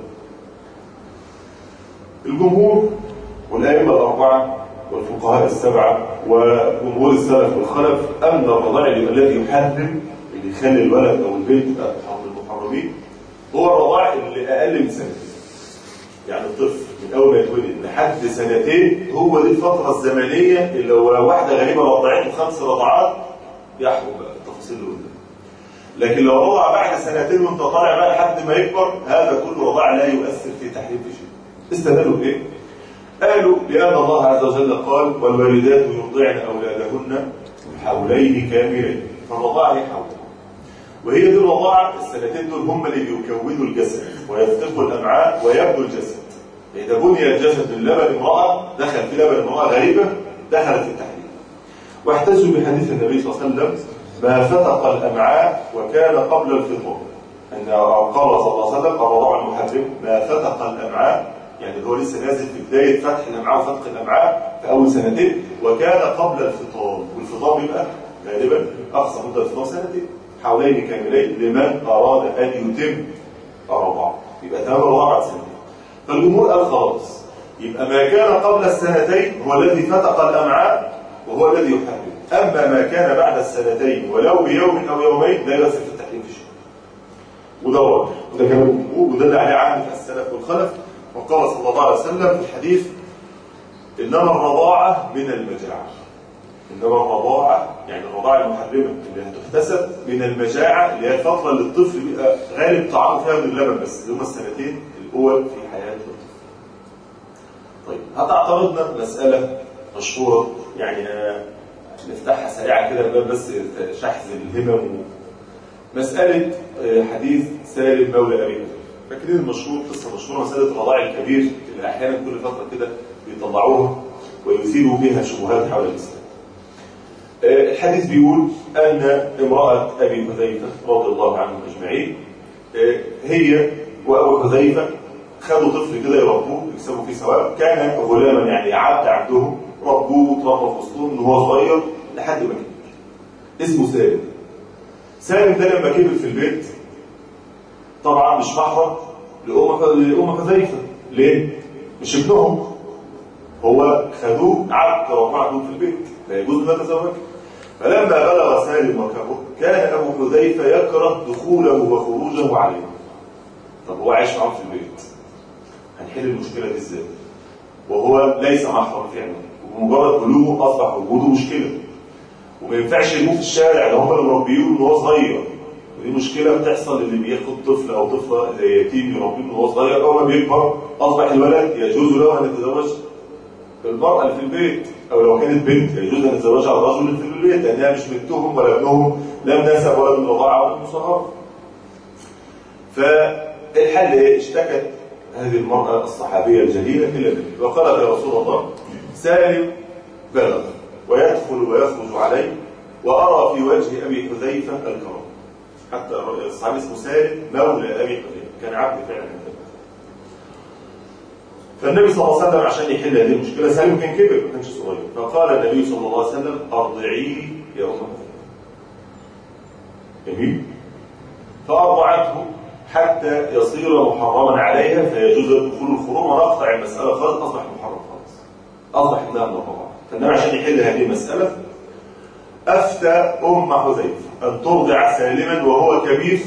الجمهور والأئمة الأربعة والفقهاء السبعة وجمهور السلف والخلف أن الرضاع الذي يحرم اللي يخلي الولد أو البنت المحرمين هو الرضاع اللي أقل من سنتين. يعني الطفل من أول ما يتولد لحد سنتين هو دي الفترة الزمنية اللي لو واحدة غريبة رضعته خمس رضعات يحكم بقى التفاصيل اللي قدام. لكن لو رضع بعد سنتين وانت طالع بقى لحد ما يكبر، هذا كل رضاع لا يؤثر في تحريم في شيء. استدلوا بايه؟ قالوا لأن الله عز وجل قال والوالدات يرضعن أولادهن حولين كاملين، فالرضاعة هي حول، وهي دي الرضاعة السنتين دول هم اللي بيكونوا الجسد ويفتقوا الأمعاء ويبنوا الجسد. إذا بني الجسد من لبن امرأة دخل في لبن امرأة غريبة دخلت في التحريم. واحتجوا بحديث النبي صلى الله عليه وسلم ما فتق الأمعاء وكان قبل الفطر، أن قال صلى الله عليه وسلم الرضاع المحرم ما فتق الأمعاء، يعني هو لسه نازل في بداية فتح الأمعاء وفتق الأمعاء في أول سنتين، وكان قبل الفطام، والفطام يبقى غالبا أقصى مدة الفطام سنتين حولين كاملين لمن أراد أن يتم الرضاعة، يبقى تمام الرضاعة بعد سنتين. فالجمهور قال خلاص يبقى ما كان قبل السنتين هو الذي فتق الأمعاء وهو الذي يحرم، أما ما كان بعد السنتين ولو بيوم أو يومين لا يؤثر في التحريم في شيء. وده واضح، وده كان الجمهور وده اللي عليه عامة السلف والخلف. وقال صلى الله عليه وسلم في الحديث إنما الرضاعة من المجاعة، إنما الرضاعة يعني الرضاعة المحرمة اللي هتحتسب من المجاعة، اللي هي الفترة اللي الطفل بيبقى غالب طعامه فيها من اللبن بس، اللي هم السنتين الأول في حياة الطفل. طيب هتعترضنا مسألة مشهورة يعني نفتحها سريعة كده باب بس شحذ الهمم. مسألة حديث سالم مولى أبي حذيفة، فاكرين المشهور، قصة مشهورة، مسألة الرضاع الكبير اللي أحيانا كل فترة كده بيطلعوها ويثيروا بها شبهات حول الإسلام. الحديث بيقول أن امرأة أبي حذيفة رضي الله عنهم أجمعين هي وأبو حذيفة خدوا طفل كده يربوه يكسبوا فيه ثواب، كان غلاما يعني عبد عندهم، ربوه وتربى في وسطهم من هو صغير لحد ما كبر، اسمه سالم. سالم ده لما كبر في البيت طبعا مش محرم لأم حذيفة، ليه؟ مش ابنهم، هو خدوه عبد رباه عندهم في البيت لا يجوز ما تزوج. فلما بلغ سالم وكبر كان أبو حذيفة يكره دخوله وخروجه عليه. طب هو عايش معهم في البيت، هنحل المشكلة دي ازاي؟ وهو ليس محرم فعلا، وبمجرد بلوغه أصبح وجوده مشكلة، وما ينفعش يموت في الشارع اللي هم اللي مربيوه من وهو صغير، ودي مشكلة بتحصل للي بياخد طفل أو طفلة زي يتيم يربيه من وهو صغير، أول ما بيكبر أصبح الولد يجوز له أن يتزوج بالمرأة اللي في البيت، أو لو كانت بنت يجوز أن يتزوج على الرجل اللي في البيت لأنها مش بنتهم ولا ابنهم، لا من نسب ولا من رضاعة ولا من مصاهرة. فالحل إيه؟ اشتكت هذه المرأة الصحابية الجليلة إلى النبي وقالت يا رسول الله سالم بلغ ويدخل ويخرج عليه وأرى في وجه أبي حذيفة الكرم. حتى الصحابي اسمه سالم مولى أبي حذيفة، كان عبد فعلا. فالنبي صلى الله عليه وسلم عشان يحل هذه المشكلة، سالم كان كبر ما كانش صغير، فقال النبي صلى الله عليه وسلم أرضعيه يا أم حذيفة. جميل؟ فأرضعته حتى يصير محرما عليها فيجوز الدخول والخروج، ونقطع المسألة خالص، أصبح محرم خالص، أصبح إنها من الرضاعة. فالنبي عشان يحل هذه المسألة أفتى أم حذيفة أن ترضع سالما وهو كبير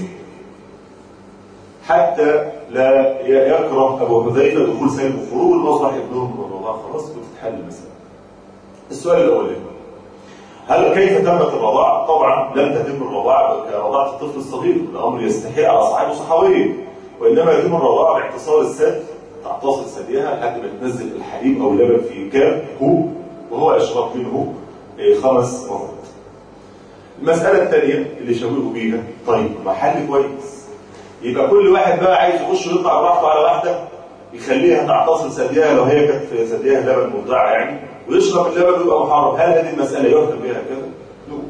حتى لا يكره أبو حذيفة دخول سالم وخروج، وأصبح ابنهم من الرضاعة خلاص وتتحل المسألة. السؤال الأولاني، هل كيف تمت الرضاعة؟ طبعا لم تتم الرضاعة كرضاعة الطفل الصغير، الأمر يستحيل على صاحبه صحويه، وإنما يتم الرضاعة باعتصار الثدي، تعتصر ثديها لحد ما تنزل الحليب أو اللبن في كاب كوب وهو يشرب منه خمس مرات. المسألة الثانية اللي شاوروا بيها، طيب ما حل كويس، يبقى كل واحد بقى عايز يخش ويطلع براحته على واحدة يخليها تعتصر ثديها لو هي كانت في ثديها لبن مرضعة يعني، ويشرب اللبن ويبقى محرم. هل هذه المسألة يحكم بها كذا؟ نقول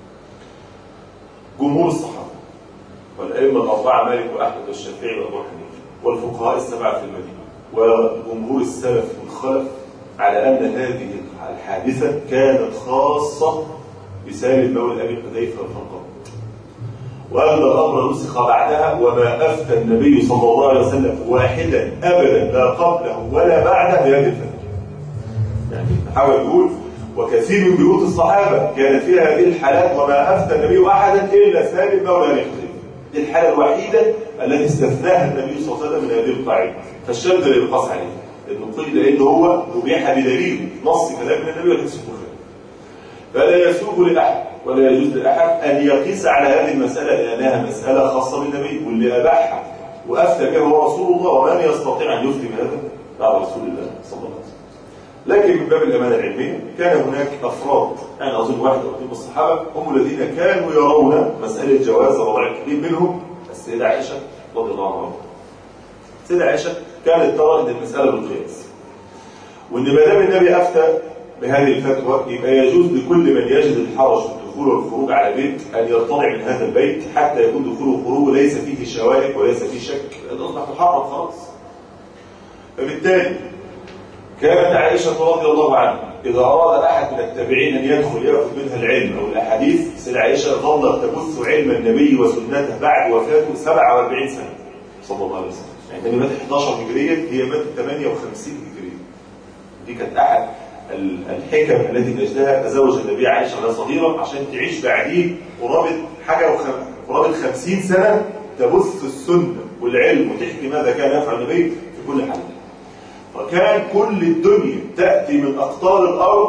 جمهور الصحابة والأئمة الأربعة مالك وأحمد والشافعي وأبو حنيفة والفقهاء السبعة في المدينة وجمهور السلف والخلف على أن هذه الحادثة كانت خاصة بسالم مولى أبي حذيفة فقط، وهذا الأمر نسخ بعدها، وما أفتى النبي صلى الله عليه وسلم واحدا أبدا لا قبله ولا بعده بهذه الفتوى. يعني نحاول نقول وكثير من بيوت الصحابة كانت فيها هذه الحالات، وما أفتى النبي أحدا إلا سالم مولى أبي حذيفة. دي الحالة الوحيدة التي استثناها النبي صلى الله عليه وسلم من هذه القاعدة، فالشرط لا يقاس عليه، لأنه قيل لأنه هو أبيح بدليل نص كلام من النبي والحديث البخاري. فلا يسوغ لأحد ولا يجوز لأحد أن يقيس على هذه المسألة لأنها مسألة خاصة بالنبي، واللي أباحها وأفتى به هو رسول الله، ومن يستطيع أن يفتي بهذا بعد رسول الله صلى الله عليه وسلم. لكن من باب الأمانة العلمية كان هناك أفراد، يعني أظن واحد أو اثنين من الصحابة هم الذين كانوا يرون مسألة جواز الرضاع الكبير، منهم السيدة عائشة رضي الله عنها. السيدة عائشة كانت ترى أن المسألة بالقياس، وأن ما دام النبي أفتى بهذه الفتوى يبقى يجوز لكل من يجد الحرج في الدخول والخروج على بيت أن يرتضع من هذا البيت حتى يكون دخوله وخروجه ليس فيه شوائب وليس فيه شك، لأنه أصبح محرم خلاص. فبالتالي كانت عائشة رضي الله عنها إذا أراد أحد من التابعين أن يدخل يأخذ منها العلم أو الأحاديث، سيدة عائشة ظلت تبث علم النبي وسنته بعد وفاته سبعة وأربعين سنة صلى الله عليه وسلم. يعني النبي مات إحدى عشر هجرية، هي ماتت ثمانية وخمسين هجرية. دي كانت أحد الحكم التي من أجلها تزوج النبي عائشة وهي صغيرة عشان تعيش بعديه قرابة حاجة قرابة خمسين سنة تبث السنة والعلم وتحكي ماذا كان يفعل النبي في كل حال. فكان كل الدنيا تأتي من أقطار الأرض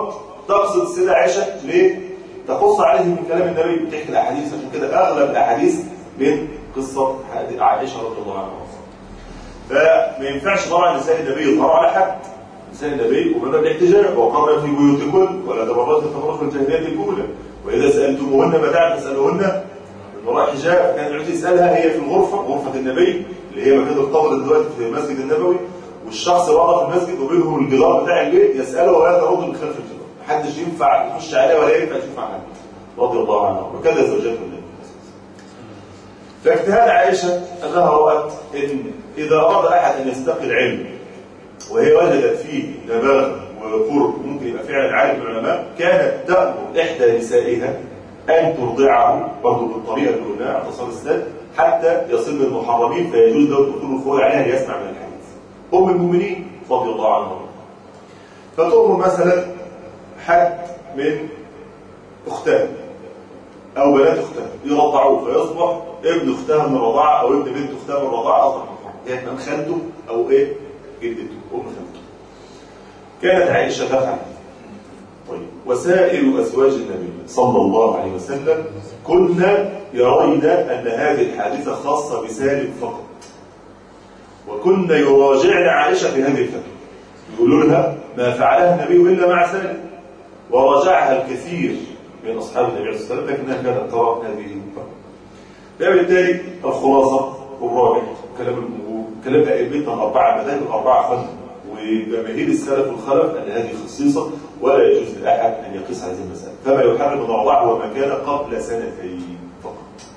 تقصد السيدة عائشة ليه؟ تقص عليه من كلام النبي، بتحكي الاحاديث، عشان كده اغلب الاحاديث من قصه عائشه رضي الله عنها. فما ينفعش طبعا نساء النبي يظهروا على حد، نساء النبي ومنع الاحتجاب، وقرن في بيوتكن ولا تبرجن تبرج الجاهليه الاولى، واذا سالتموهن متاعا فاسالوهن من وراء حجاب. كان العلماء يسالها هي في الغرفه، غرفه النبي اللي هي مكان القبر دلوقتي في المسجد النبوي، والشخص بره في المسجد وبينهم الجدار بتاع البيت، يساله ولا ترد من خلف الجدار، محدش ينفع يخش عليه ولا ينفع يشوف عنها رضي الله عنها، وكذا زوجات النبي. فاجتهاد عائشه انها رأت ان اذا اراد احد ان يستقي العلم وهي وجدت فيه نباغه وقرب ممكن يبقى فعلا عالم من العلماء، كانت تامر احدى نسائها ان ترضعه برضه بالطريقه اللي قلناها اعتصام السد حتى يصل من المحرمين، فيجوز له الدخول الفوز عليها ليسمع من الحديث. ام المؤمنين رضي الله عنها فتؤمر مثلا حد من اختها او بنات اختها يرضعوه، فيصبح ابن اختها من الرضاعه او ابن بنت اختها من الرضاعه اصبح محرم، يعني من خالته او ايه جدته ام خالته. كانت عائشه تفعل. طيب وسائر ازواج النبي صلى الله عليه وسلم كنا يرين ان هذه الحادثه خاصه بسالم فقط، وكنا يراجعن عائشه في هذه الفتره، يقولوا لها ما فعلها النبي الا مع سالم، وراجعها الكثير من اصحاب النبي عليه الصلاه والسلام، لكنها كانت ترى هذه الفتره. فبالتالي الخلاصه والراجح كلام الجمهور كلام ائمتنا الاربعه المذاهب الاربعه خلف وجماهير السلف والخلف ان هذه خصيصه ولا يجوز لاحد ان يقيس هذه المساله، فما يحرم من الرضاعه هو ما كان قبل سنتين فقط.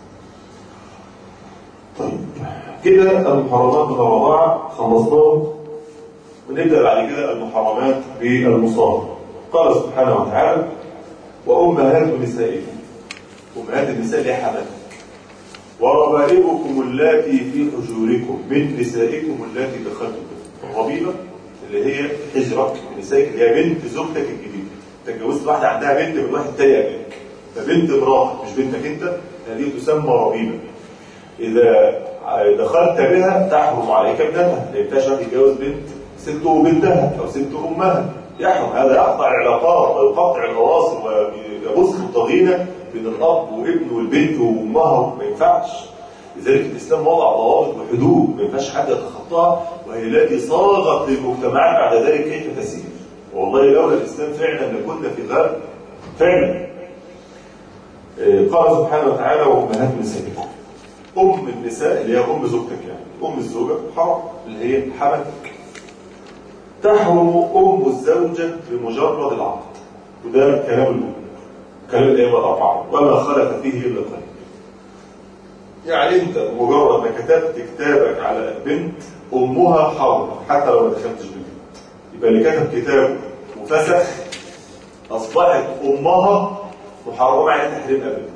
طيب كده المحرمات من الرضاعه خلصناهم، ونبدا بعد كده المحرمات بالمصاهره. قال سبحانه وتعالى وامهات نسائكم، امهات النساء اللي حماتك، وربائبكم اللاتي في حجوركم من نسائكم اللاتي دخلتم بهن. الربيبه اللي هي حجرك من نسائك اللي هي بنت زوجتك الجديده، انت اتجوزت واحده عندها بنت من واحد تاني قبلك، فبنت مراتك مش بنتك انت، هذه تسمى ربيبه. اذا دخلت بها تحرم عليك ابنتها، ما ينفعش واحد يتجوز بنت ست وبنتها او ست امها، يحرم، هذا يقطع العلاقات ويقطع الاواصر ويبث الضغينه بين الاب وابنه والبنت وامها، ما ينفعش. لذلك الاسلام وضع ضوابط وحدود ما ينفعش حد يتخطاها، وهي التي صاغت للمجتمعات بعد ذلك كيف تسير. والله لولا الاسلام فعلا لكنا في غاب فعلا. قال سبحانه وتعالى وامهات نسائكم، ام النساء اللي هي ام زوجتك، يعني ام الزوجه حرام اللي هي حماتك. تحرم ام الزوجه بمجرد العقد، وده كلام الجمهور كلام الائمه الاربعه وما خلف فيه الا قليل. يعني انت بمجرد ما كتبت كتابك على بنت امها حرام حتى لو ما دخلتش بالبنت، يبقى اللي كتب كتابه وفسخ اصبحت امها محرمه على تحريم ابدا،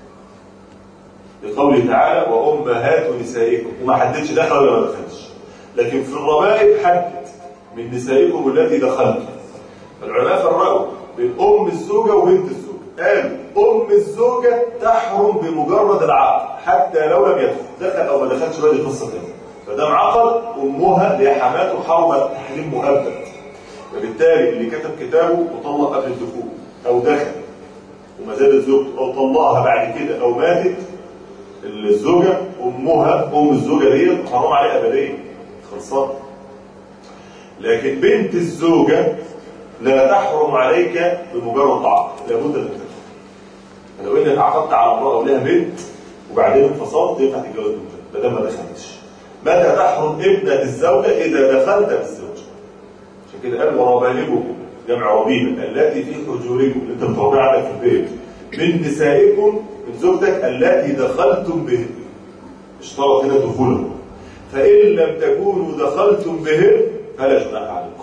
لقوله تعالى وامهات نسائكم، وما حددش دخل ولا ما دخلش. لكن في الربائب حدد من نسائكم التي دخلت. العلماء فرقوا بين ام الزوجه وبنت الزوجه، قالوا ام الزوجه تحرم بمجرد العقد حتى لو لم يدخل، دخل او ما دخلش بقى دي قصه ثانيه، فدام عقد امها اللي هي حماته حرم تحريم مؤبد. فبالتالي اللي كتب كتابه وطلق قبل الدخول او دخل وما زالت زوجته او طلقها بعد كده او ماتت الزوجه، امها ام الزوجه دي حرام عليها ابديا خلصان. لكن بنت الزوجه لا تحرم عليك بمجرد عقد، لابد ان تدخل. لو انك عقدت على امراه ولها بنت وبعدين انفصلت ينفع تتجوز بنتها ما دام ما دخلتش. متى تحرم ابنه الزوجه؟ اذا دخلت بالزوجه. عشان كده قال وربائبكم جمع ربيبه التي في حجوركم اللي انت متربيه عندك في البيت من نسائكم من زوجتك التي دخلتم بهن. اشترط هنا دخولهم، فان لم تكونوا دخلتم بهن فلا جناح عليكم.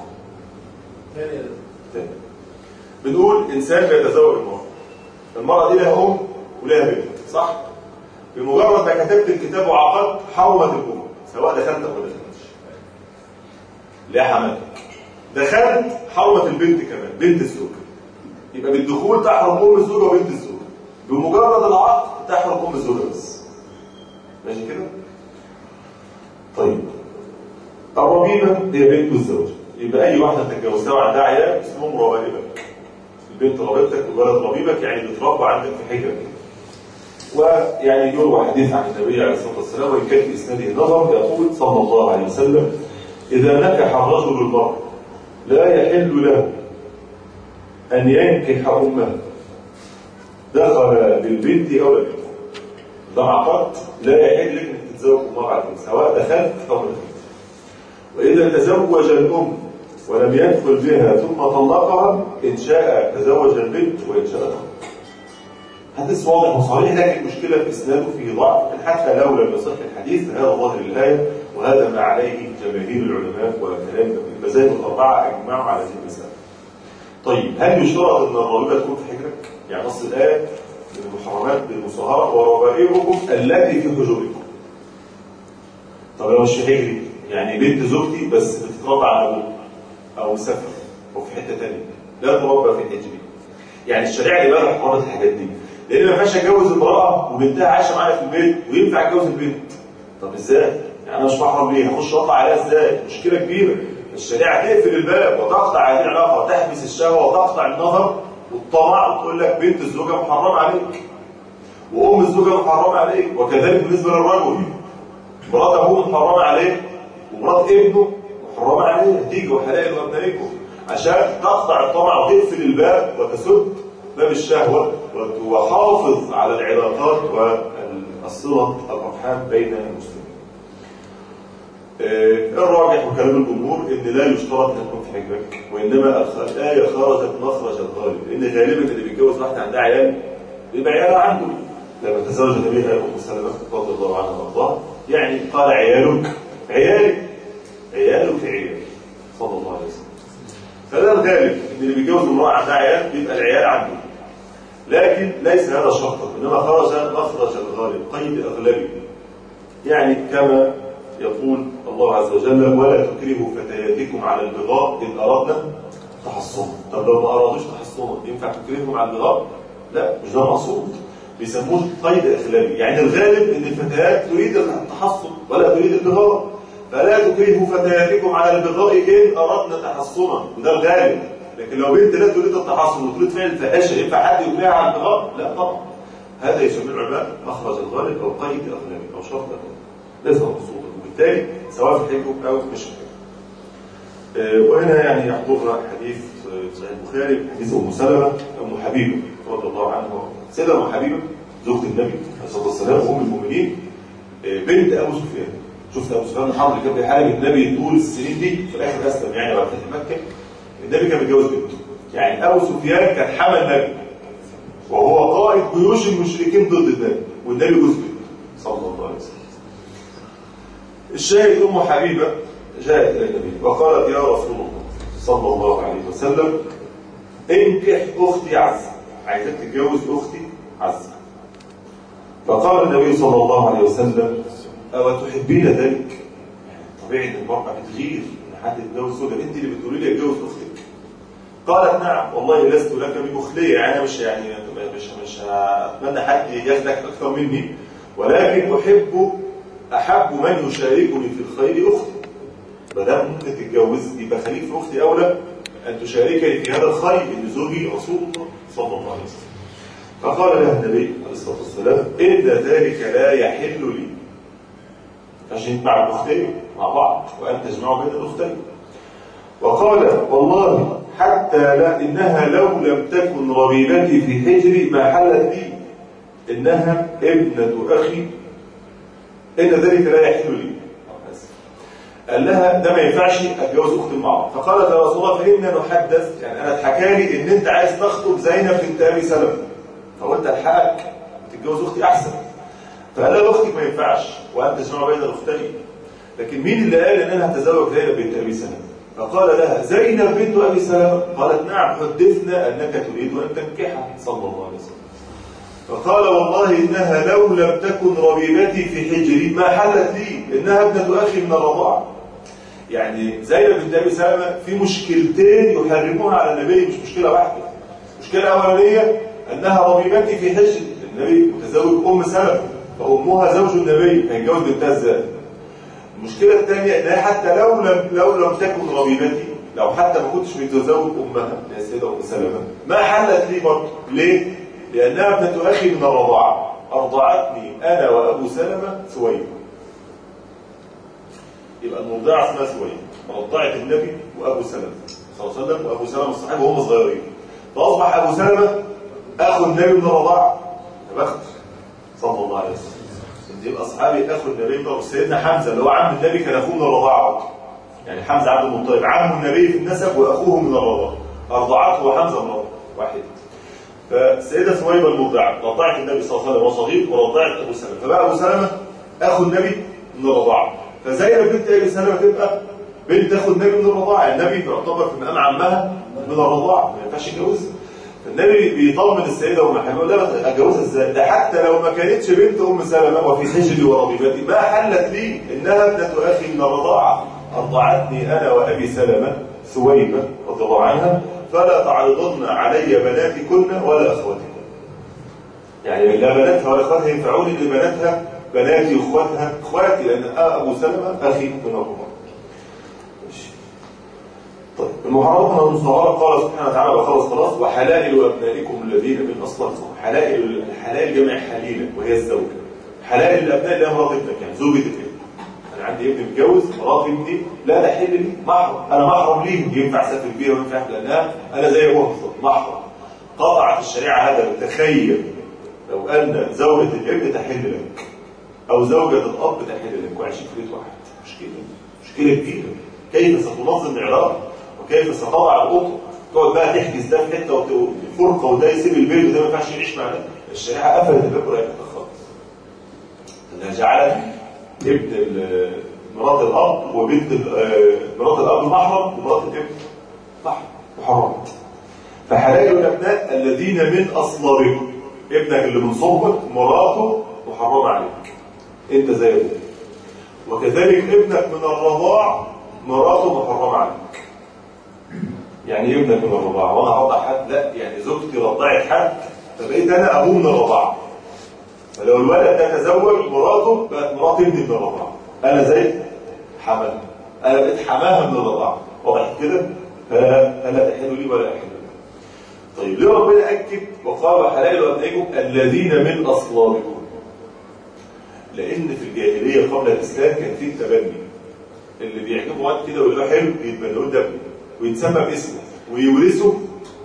تاني بنقول انسان بيتزوج المراه، المراه دي لها ام ولها بنت صح؟ بمجرد ما كتبت الكتاب وعقدت حرمت الام سواء دخلت او ما دخلتش. لا حماتك دخلت حرمت البنت كمان بنت الزوجه، يبقى بالدخول تحرم ام الزوجه وبنت الزوجه، بمجرد العقد تحرم ام الزوجه بس. ماشي كده؟ طيب الربيبه هي بنت الزوجه، يبقى اي واحده تتجوزها وعندها عيال اسمهم ربائبك، البنت ربيبتك والولد ربيبك، يعني بيتربى عندك في حجرك. ويعني يروى حديث عن النبي عليه الصلاه والسلام وان كان في اسناده نظر، يقول صلى الله عليه وسلم: اذا نكح الرجل المرأة لا يحل له ان ينكح امها دخل بالبنت او لا. ده عقد لا يحل لك انك تتزوج امها سواء دخلت او ما دخلت. واذا تزوج الام ولم يدخل بها ثم طلقها ان شاء تزوج البنت وان شاء طلق. حديث واضح وصريح، لكن المشكله في اسناده فيه ضعف، حتى لو لم يصح الحديث فهذا ظاهر الايه وهذا ما عليه جماهير العلماء وكلام المذاهب الاربعه اجمعوا على هذه المساله. طيب هل يشترط ان الرابطه تكون في حجرك؟ يعني نص الايه من المحرمات بالمصاهره وربائبكم التي في حجوركم. طب لو مش في حجري، يعني بنت زوجتي بس بتتربى على ابوها او مسافر او في حته ثانيه لا تربى في حجري. يعني الشريعه اللي بقى حرمت الحاجات دي، لان ما ينفعش اتجوز امراه وبنتها عايشه معايا في البيت وينفع اتجوز البنت. طب ازاي؟ يعني انا مش محرم ليه؟ هخش اقطع عليها ازاي؟ مشكله كبيره. الشريعه تقفل الباب وتقطع هذه العلاقه وتحبس الشهوه وتقطع النظر والطمع وتقول لك بنت الزوجه محرمه عليك وام الزوجه محرمه عليك، وكذلك بالنسبه للرجل مرات ابوه محرمه عليه ومرات ابنه محرمه عليه. هتيجي وحلائل ابنائكم عشان تقطع الطمع وتقفل الباب وتسد باب الشهوه وتحافظ على العلاقات والصله الارحام بين المسلمين. الراجح وكلام الجمهور ان لا يشترط ان تكون في حجرك، وانما الايه خرجت مخرج الغالب، لان غالبا اللي بيتجوز واحده عندها عيال يبقى عيالها عنده. لما تزوجت بها ام سلمة رضي الله عنها وارضاها يعني قال عيالك عيالي عيالك عيالي صلى الله عليه وسلم. فده الغالب ان اللي بيتجوز امراه عندها عيال بيبقى العيال عنده، لكن ليس هذا شرطا، انما خرج مخرج الغالب قيد اغلبي. يعني كما يقول الله عز وجل: ولا تكرهوا فتياتكم على البغاء ان اردنا تحصنا. طب لو ما ارادوش تحصنا ينفع تكرههم على البغاء؟ لا، مش ده مقصود. بيسموه قيد اغلبي، يعني الغالب ان الفتيات تريد التحصن ولا تريد البغاء، فلا تكرهوا فتياتكم على البغاء ان اردنا تحصنا، وده الغالب. لكن لو بنت لا تريد التحصن وتريد فعل الفاحشه ينفع حد يكرهها على البغاء؟ لا طبعا. هذا يسميه العلماء مخرج الغالب او قيد اغلبي او شرط اغلبي، ليس مقصودا، وبالتالي سواء في حجرك او مش في حجرك. أه وهنا يعني يحضرنا حديث صحيح البخاري، حديث ام سلمة ام حبيبه رضي الله عنها. سيدة ام حبيبه زوجة النبي عليه الصلاه والسلام ام المؤمنين، أه بنت ابو سفيان. شفت ابو سفيان الحرب اللي كان بيحارب النبي طول السنين دي، في الاخر اسلم يعني بعد فتح مكه. النبي كان متجوز بنته، يعني ابو سفيان كان حمى النبي وهو قائد جيوش المشركين ضد النبي، والنبي جوز بنته صلى الله عليه وسلم. الشاهد ام حبيبه جاءت الى النبي وقالت: يا رسول الله صلى الله عليه وسلم انكح اختي عزه، عايزاك تتجوز اختي عزه. فقال النبي صلى الله عليه وسلم: او تحبين ذلك؟ طبيعي ان المراه بتغير ان حد يتجوز زوجها، انت اللي بتقولي لي اتجوز اختك. قالت: نعم والله لست لك بمخليه، يعني انا مش يعني مش مش اتمنى حد ياخدك اكثر مني، ولكن احب احب من يشاركني في الخير اختي. ما دام ممكن تتجوز يبقى خليك في اختي اولى ان تشاركني في هذا الخير، ان زوجي رسول الله صلى الله عليه وسلم. فقال لها النبي عليه الصلاه والسلام: ان ذلك لا يحل لي. عشان مع الاختين مع بعض وان تجمعوا بين الاختين. وقال: والله حتى لا انها لو لم تكن ربيبتي في حجري ما حلت لي، انها ابنه اخي، ان ذلك لا يحل لي. قال لها ده ما ينفعش اتجوز اختي مع بعض. فقالت: يا رسول الله فإنا نحدث، يعني انا اتحكى لي ان انت عايز تخطب زينب بنت ابي سلمة، فقلت الحقك تتجوز اختي احسن. فقال لها اختك ما ينفعش وانت تجمع بين الاختين، لكن مين اللي قال ان انا هتزوج زينب بنت ابي سلمة؟ فقال لها: زينب بنت ابي سلمة؟ قالت: نعم، حدثنا انك تريد ان تنكحها صلى الله عليه وسلم. فقال: والله انها لو لم تكن ربيبتي في حجري ما حلت لي، انها ابنه اخي من الرضاعه. يعني زينب بنت ابي سلمة في مشكلتين يحرموها على النبي، مش مشكله واحده. المشكله الاولانيه انها ربيبتي في حجري، النبي متزوج ام سلمة فامها زوج النبي، هيتجوز بنتها ازاي؟ المشكله الثانيه انها حتى لو لم لو لم تكن ربيبتي لو حتى ما كنتش متزوج امها يا السيده ام سلمه ما حلت لي برضه. ليه؟ لانها ابنه اخي من الرضاعه، ارضعتني انا وابو سلمه ثويبه. يبقى المرضعه اسمها ثويبه، رضعت النبي وابو سلمه صلى الله عليه وسلم، وابو سلمه الصحابه وهم صغيرين، فاصبح ابو سلمه اخو النبي من الرضاعه. يا بخت صلى الله عليه وسلم. يبقى اصحابي اخو النبي من سيدنا حمزه اللي هو عم النبي كان اخوه من الرضاعه. يعني حمزه عبد المطلب عم النبي في النسب واخوه من الرضاعه، ارضعته وحمزه من واحد. فالسيده ثويبه المرضعه رضعت النبي صلى الله عليه وسلم وهو صغير، ورضعت ابو سلمه، فبقى ابو سلمه اخو النبي من الرضاعه. فزينب بنت ابي سلمه تبقى بنت اخو النبي من الرضاعه، النبي تعتبر في مقام عمها من الرضاعه، ما ينفعش يتجوزها. فالنبي بيطمن السيده ام حبيبه، لا اتجوزها ازاي؟ ده حتى لو ما كانتش بنت ام سلمه وفي حجري وربيبتي ما حلت لي انها ابنه اخي من الرضاعه، ارضعتني انا وابي سلمه ثويبه رضي الله عنها، فلا تعرضن علي بناتكن ولا اخواتكن. يعني لا بناتها ولا اخواتها ينفعوني، لبناتها بناتي واخواتها اخواتي، لان ابو سلمه اخي من الرضاعه. طيب المحرمات المستغرقه قال سبحانه وتعالى وخلص خلاص وحلائل ابنائكم الذين من اصلابكم. حلائل الحلائل جمع حليله وهي الزوجه. حلائل الابناء اللي هي مرات ابنك، يعني زوجة ابنك. انا عندي ابن متجوز، مرات ابني لا ده حل لي محرم، انا محرم ليه، ينفع اسافر بيها وينفع لانها انا زي ابوها بالظبط محرم. قطعت الشريعه هذا. تخيل لو ان زوجة الابن تحل لك او زوجة الاب تحل لك وعايشين في بيت واحد، مشكله مشكله كبيره. كيف ستنظم العلاقه؟ وكيف ستضع الأطر؟ تقعد بقى تحجز ده في حته وفرقه وده يسيب البيت وده ما ينفعش يعيش مع ده. الشريعه قفلت الباب ولا خالص. انها جعلت ابن مرات الاب وبنت مرات الاب محرم ومرات الابن محرم محرم. فحلال الابناء الذين من اصلابكم، ابنك اللي من صلبك مراته محرمه عليك انت زي ابنك، وكذلك ابنك من الرضاع مراته محرمه عليك. يعني ابنك من الرضاعه وانا هرضع حد؟ لا، يعني زوجتي رضعت حد فبقيت انا ابوه من الرضاعه. فلو الولد ده تزوج مراته بقت مرات ابني من الرضاعه، انا زي حماها، انا بقيت حماها من الرضاعه. واضح كده؟ فلا تحل لي ولا احل لي. طيب ليه ربنا اكد وقال حلال ابنائكم الذين من اصلابكم؟ لان في الجاهليه قبل الاسلام كان في التبني، اللي بيعجبه وقت كده ويقول له حلو يتبنوه ده ويتسمى باسمه ويورثه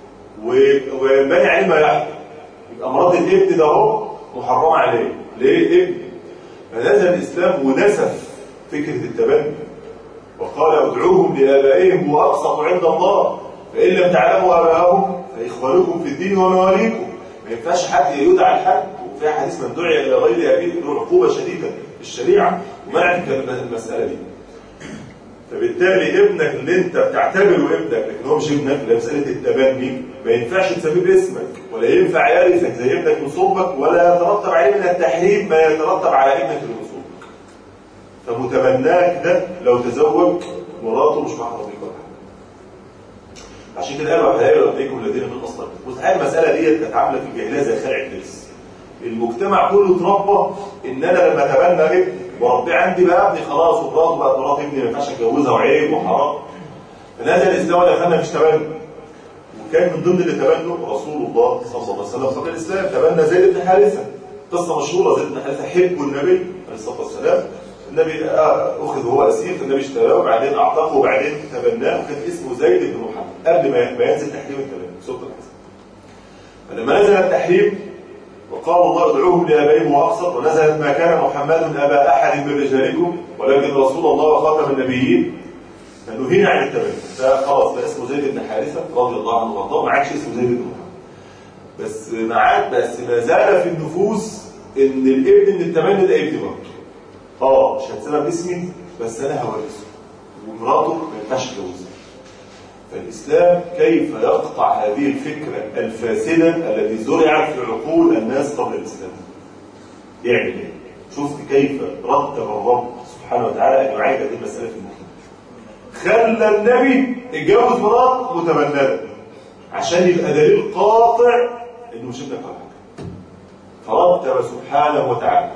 وينبني عليه ما يحكم، يبقى مرات الابن ده اهو محرمه عليه. ليه ابن؟ فنزل الاسلام ونسف فكره التبني وقال ادعوهم لابائهم واقسطوا عند الله فان لم تعلموا ابائهم فاخوانكم في الدين ومواليكم. ما ينفعش حد يدعى لحد، وفي حديث من دعي الى غير ابيه له عقوبه شديده في الشريعه ومنعت المساله دي. فبالتالي ابنك اللي انت بتعتبره ابنك لكن هو مش ابنك، لمساله التبني ما ينفعش تسميه باسمك ولا ينفع يرثك زي ابنك من صلبك، ولا يترتب عليه من التحريم ما يترتب على ابنك اللي من صلبك. فمتبناك ده لو تزوج مراته مش محرم ليك ولا حاجه. عشان كده قالوا حلال ابنائكم الذين من اصلابكم. وصحيح المساله ديت كانت عامله في الجاهليه زي خلع الدرس. المجتمع كله اتربى ان انا لما اتبنى ابني وربي عندي بقى ابني خلاص ومراته بقت مرات ابني ما ينفعش اتجوزها وعيب وحرام. فنزل الاسلام ودخلنا مفيش تبني. وكان من ضمن اللي تبنوا رسول الله صلى الله عليه وسلم قبل الاسلام، تبنى زيد بن حارثه. قصه مشهوره، زيد بن حارثه حب النبي عليه الصلاه والسلام. النبي اخذ وهو اسير، النبي اشتراه وبعدين اعتقه وبعدين تبناه، وكان اسمه زيد بن محمد قبل ما ينزل تحريم التبني سوره الحزب. فلما نزل التحريم وقال الله ادعوهم لابائهم واقسط، ونزلت ما كان محمد ابا احد من رجالكم ولكن رسول الله وخاتم النبيين، فنهينا عن التبني. فخلاص ده اسمه زيد بن حارثه رضي الله عنه وارضاه، ما عادش اسمه زيد بن محمد. بس ما عاد بس ما زال في النفوس ان الابن من التبني ده ابن برضه. اه مش هتسمى باسمي بس انا هورثه ومراته ما ينفعش تتجوزها. فالإسلام كيف يقطع هذه الفكرة الفاسدة التي زرعت في عقول الناس قبل الإسلام؟ يعمل ايه؟ شفت كيف رتب الرب سبحانه وتعالى أن يعالج هذه المسألة في المجتمع. خلى النبي اتجوز مرات متبنده عشان يبقى دليل قاطع انه مش ابنك ولا حاجه. فرتب سبحانه وتعالى،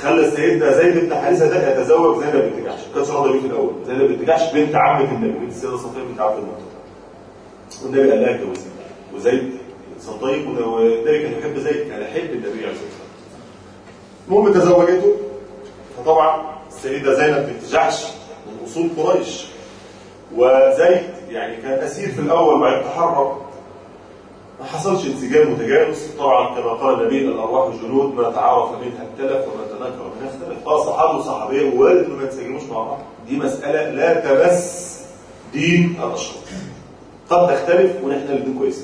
خلى سيدنا زيد بن حارثه ده يتزوج زينب بنت جحش، ما كانتش راضيه بيه في الاول. زينب بنت جحش بنت عمه النبي، بنت السيده صفيه بنت عبد المطلب. والنبي قال لها اتجوزها، وزيد انسان طيب، والنبي كان يحب زيد، كان يحب النبي عليه الصلاه والسلام. المهم تزوجته. فطبعا السيده زينب بنت جحش من اصول قريش، وزيد يعني كان اسير في الاول وبعد تحرر، ما حصلش انسجام وتجانس. طبعا كما قال النبي الارواح جنود، ما تعارف منها ائتلف وما تناكر منها اختلف. فصحابه وصحابيه ووارد انه ما ينسجموش مع بعض، دي مساله لا تمس دين الاشخاص، قد تختلف ونحن الاثنين كويسين.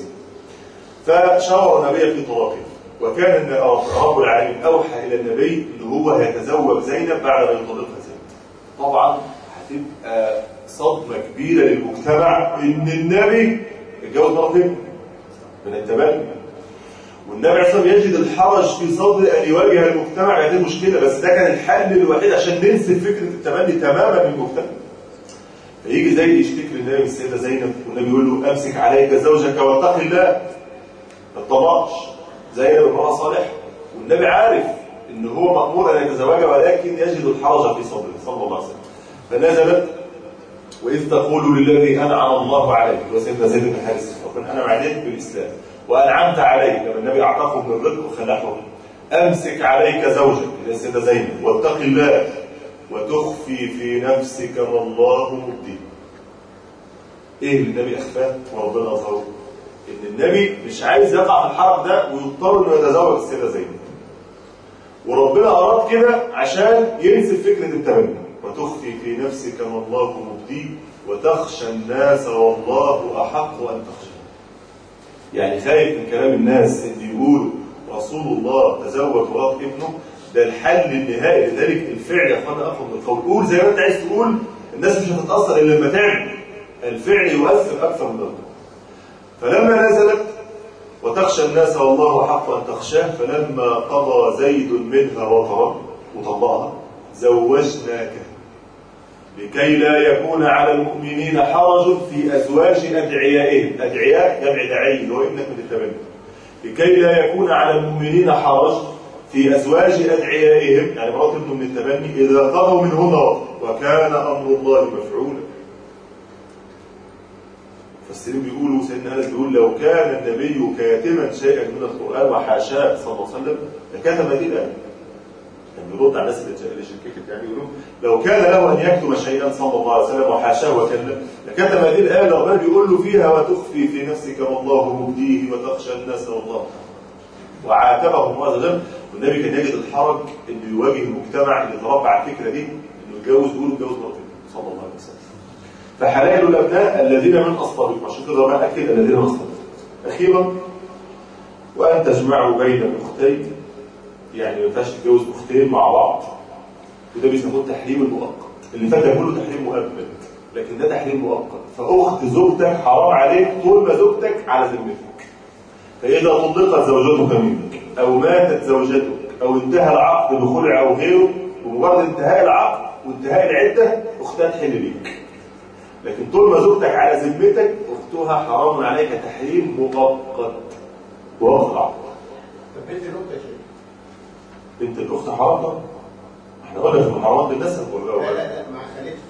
فشاور النبي في طلاقه، وكان رب العالمين اوحى الى النبي ان هو هيتزوج زينب بعد ما يطلقها زينب. طبعا هتبقى صدمه كبيره للمجتمع ان النبي اتجوز مرتين من التبني، والنبي عليه الصلاه والسلام يجد الحرج في صدر ان يواجه المجتمع بهذه المشكله، بس ده كان الحل الوحيد عشان ننسف فكره التبني تماما من المجتمع. فيجي زيد يشتكي للنبي من السيده زينب، والنبي يقول له امسك عليك زوجك واتق الله، ما تطمعش. زينب امراه صالحه، والنبي عارف ان هو مامور ان يتزوجها، ولكن يجد الحرج في صدره صلى الله عليه وسلم. فنزلت واذ تقول للذي انعم الله عليك، وسيدنا زيد بن حارثه، ربنا انعم عليك بالاسلام وانعمت عليك، لما النبي اعطاكم من الرزق وخلاه حر. امسك عليك زوجك الى السيده زينب واتق الله وتخفي في نفسك ما الله مبديه. ايه اللي النبي اخفاه وربنا اظهره؟ ان النبي مش عايز يقع في الحرب ده ويضطر انه يتزوج السيده زينب، وربنا اراد كده عشان ينسف فكره التبني. وتخفي في نفسك ما الله مبديه وتخشى الناس والله احق ان تخشى. يعني خايف من كلام الناس اللي يقولوا رسول الله تزوج مرات ابنه، ده الحل النهائي. لذلك الفعل يا اخوانا اقوى من القول. قول زي ما انت عايز تقول، الناس مش هتتاثر الا لما تعمل. الفعل يؤثر اكثر من القول. فلما نزلت وتخشى الناس والله احق ان تخشاه، فلما قضى زيد منها وطرا وطلقها زوجناك لكي لا يكون على المؤمنين حرج في ازواج ادعيائهم. ادعياء جمع داعي اللي هو ابنك من التبني. لكي لا يكون على المؤمنين حرج في ازواج ادعيائهم، يعني مرات ابنه من التبني، اذا قضوا منهن وكان امر الله مفعولا. المفسرين بيقولوا، سيدنا انس بيقول لو كان النبي كاتما شيئا من القران وحاشاه صلى الله عليه وسلم لكتم هذه الايه. كان بيرد على الناس اللي شككت، يعني يقولوا لو كان له ان يكتم شيئا صلى الله عليه وسلم وحاشاه وكلم لكتم هذه الايه اللي ربنا بيقول له فيها وتخفي في نفسك ما الله مبديه وتخشى الناس والله. وعاتبه الله عز وجل، والنبي كان يجد الحرج انه يواجه المجتمع اللي تربى على الفكره دي انه يتجوز، يقول يتجوز مرتين صلى الله عليه وسلم. فحلال الابناء الذين من اصلابكم، عشان كده ربنا اكد الذين من اصلابكم. اخيرا وان تجمعوا بين الاختين، يعني ما ينفعش تتجوز اختين مع بعض، وده بيسموه التحريم المؤقت. اللي فات كله تحريم مؤبد، لكن ده تحريم مؤقت. فاخت زوجتك حرام عليك طول ما زوجتك على ذمتك. فاذا طلقت زوجتك منك او ماتت زوجتك او انتهى العقد بخلع او غيره، بمجرد انتهاء العقد وانتهاء العده اختها تحل ليك. لكن طول ما زوجتك على ذمتك اختها حرام عليك تحريم مؤقت وقت العقد. طب بنت الاخت يا شيخ؟ بنت الاخت حرام طبعا. احنا قلنا في المحرمات بالنسب ولا لا لا لا مع خالتها.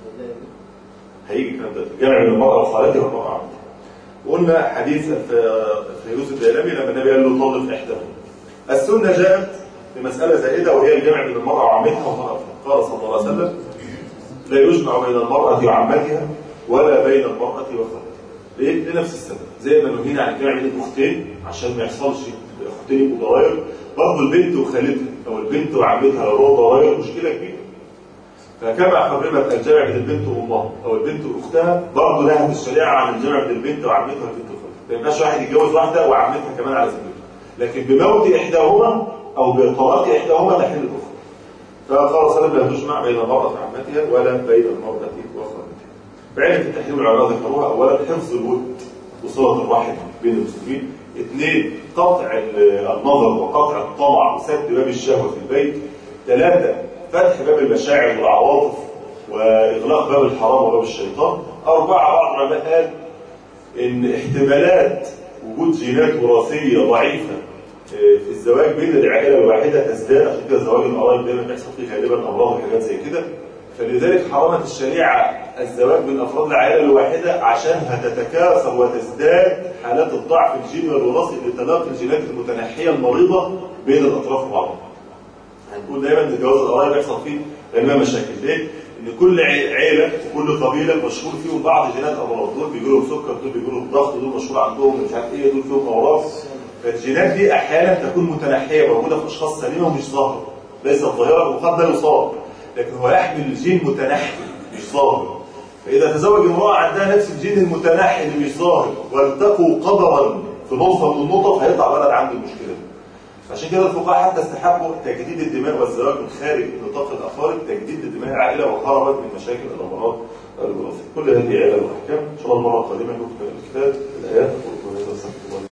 هيجي الكلام ده جمع من المرأة وخالتها والله أعلم. وقلنا حديث فيروز الديلمي لما النبي قال له طلق إحداهم. السنة جاءت بمسألة زائدة وهي الجمع بين المرأة وعمتها وطلقها. قال صلى الله عليه وسلم لا يجمع بين المرأة وعمتها ولا بين المرأة وخالتها. ليه؟ لنفس السبب. زي ما نهينا عن الجمع بين الأختين عشان ما يحصلش أختين يبقوا ضراير، برضه البنت وخالتها أو البنت وعمتها لو بقوا ضراير مشكلة كبيرة. فكما حرمت الجمع بين البنت وامها او البنت واختها، برضه نهت الشريعه عن الجمع بين البنت وعمتها والبنت وخالتها. ما ينفعش واحد يتجوز واحده وعمتها كمان على ذمته، لكن بموت احداهما او بطلاق احداهما تحل الاخرى. فقال صلى الله عليه وسلم لا تجمع بين المراه وعمتها ولا بين المراه وخالتها. بعلة التحريم العلماء ذكروها: اولا حفظ الود وصله الرحم بين المسلمين، اثنين قطع النظر وقطع الطمع وسد باب الشهوه في البيت، ثلاثه فتح باب المشاعر والعواطف وإغلاق باب الحرام وباب الشيطان، أربعة بعض العلماء قال إن احتمالات وجود جينات وراثية ضعيفة في الزواج بين العائله الواحده تزداد، عشان كده زواج القرايب دايما بيحصل فيه غالبا امراض وحاجات زي كده. فلذلك حرمت الشريعه الزواج بين افراد العائله الواحده عشان هتتكاثر وتزداد حالات الضعف الجيني والوراثي لتلاقي الجينات المتنحيه المريضه بين الاطراف بعضها. هنقول دايما ان جواز القرايب بيحصل فيه غالبا مشاكل. ليه؟ ان كل عيله وكل قبيله مشهور فيهم بعض جينات امراض، دول بيجوا لهم سكر، دول بيجوا لهم ضغط، دول مشهور عندهم مش عارف ايه، دول فيهم امراض. فالجينات دي احيانا تكون متنحيه موجوده في اشخاص سليمه ومش ظاهره، ليست ظاهره وقد لا يصاب، لكن هو يحمل الجين متنحي مش ظاهر. فاذا تزوج امراه عندها نفس الجين المتنحي اللي مش ظاهر والتقوا قدرا في نطفه من النطف هيطلع ولد عنده المشكله دي. عشان كده الفقهاء حتى استحبوا تجديد الدماء والزواج من خارج نطاق الاقارب، تجديد الدماء العائله وهربت من مشاكل الامراض الوراثيه. كل هذه علل واحكام ان شاء الله المره القادمه نكمل الكتاب الايات والرسول.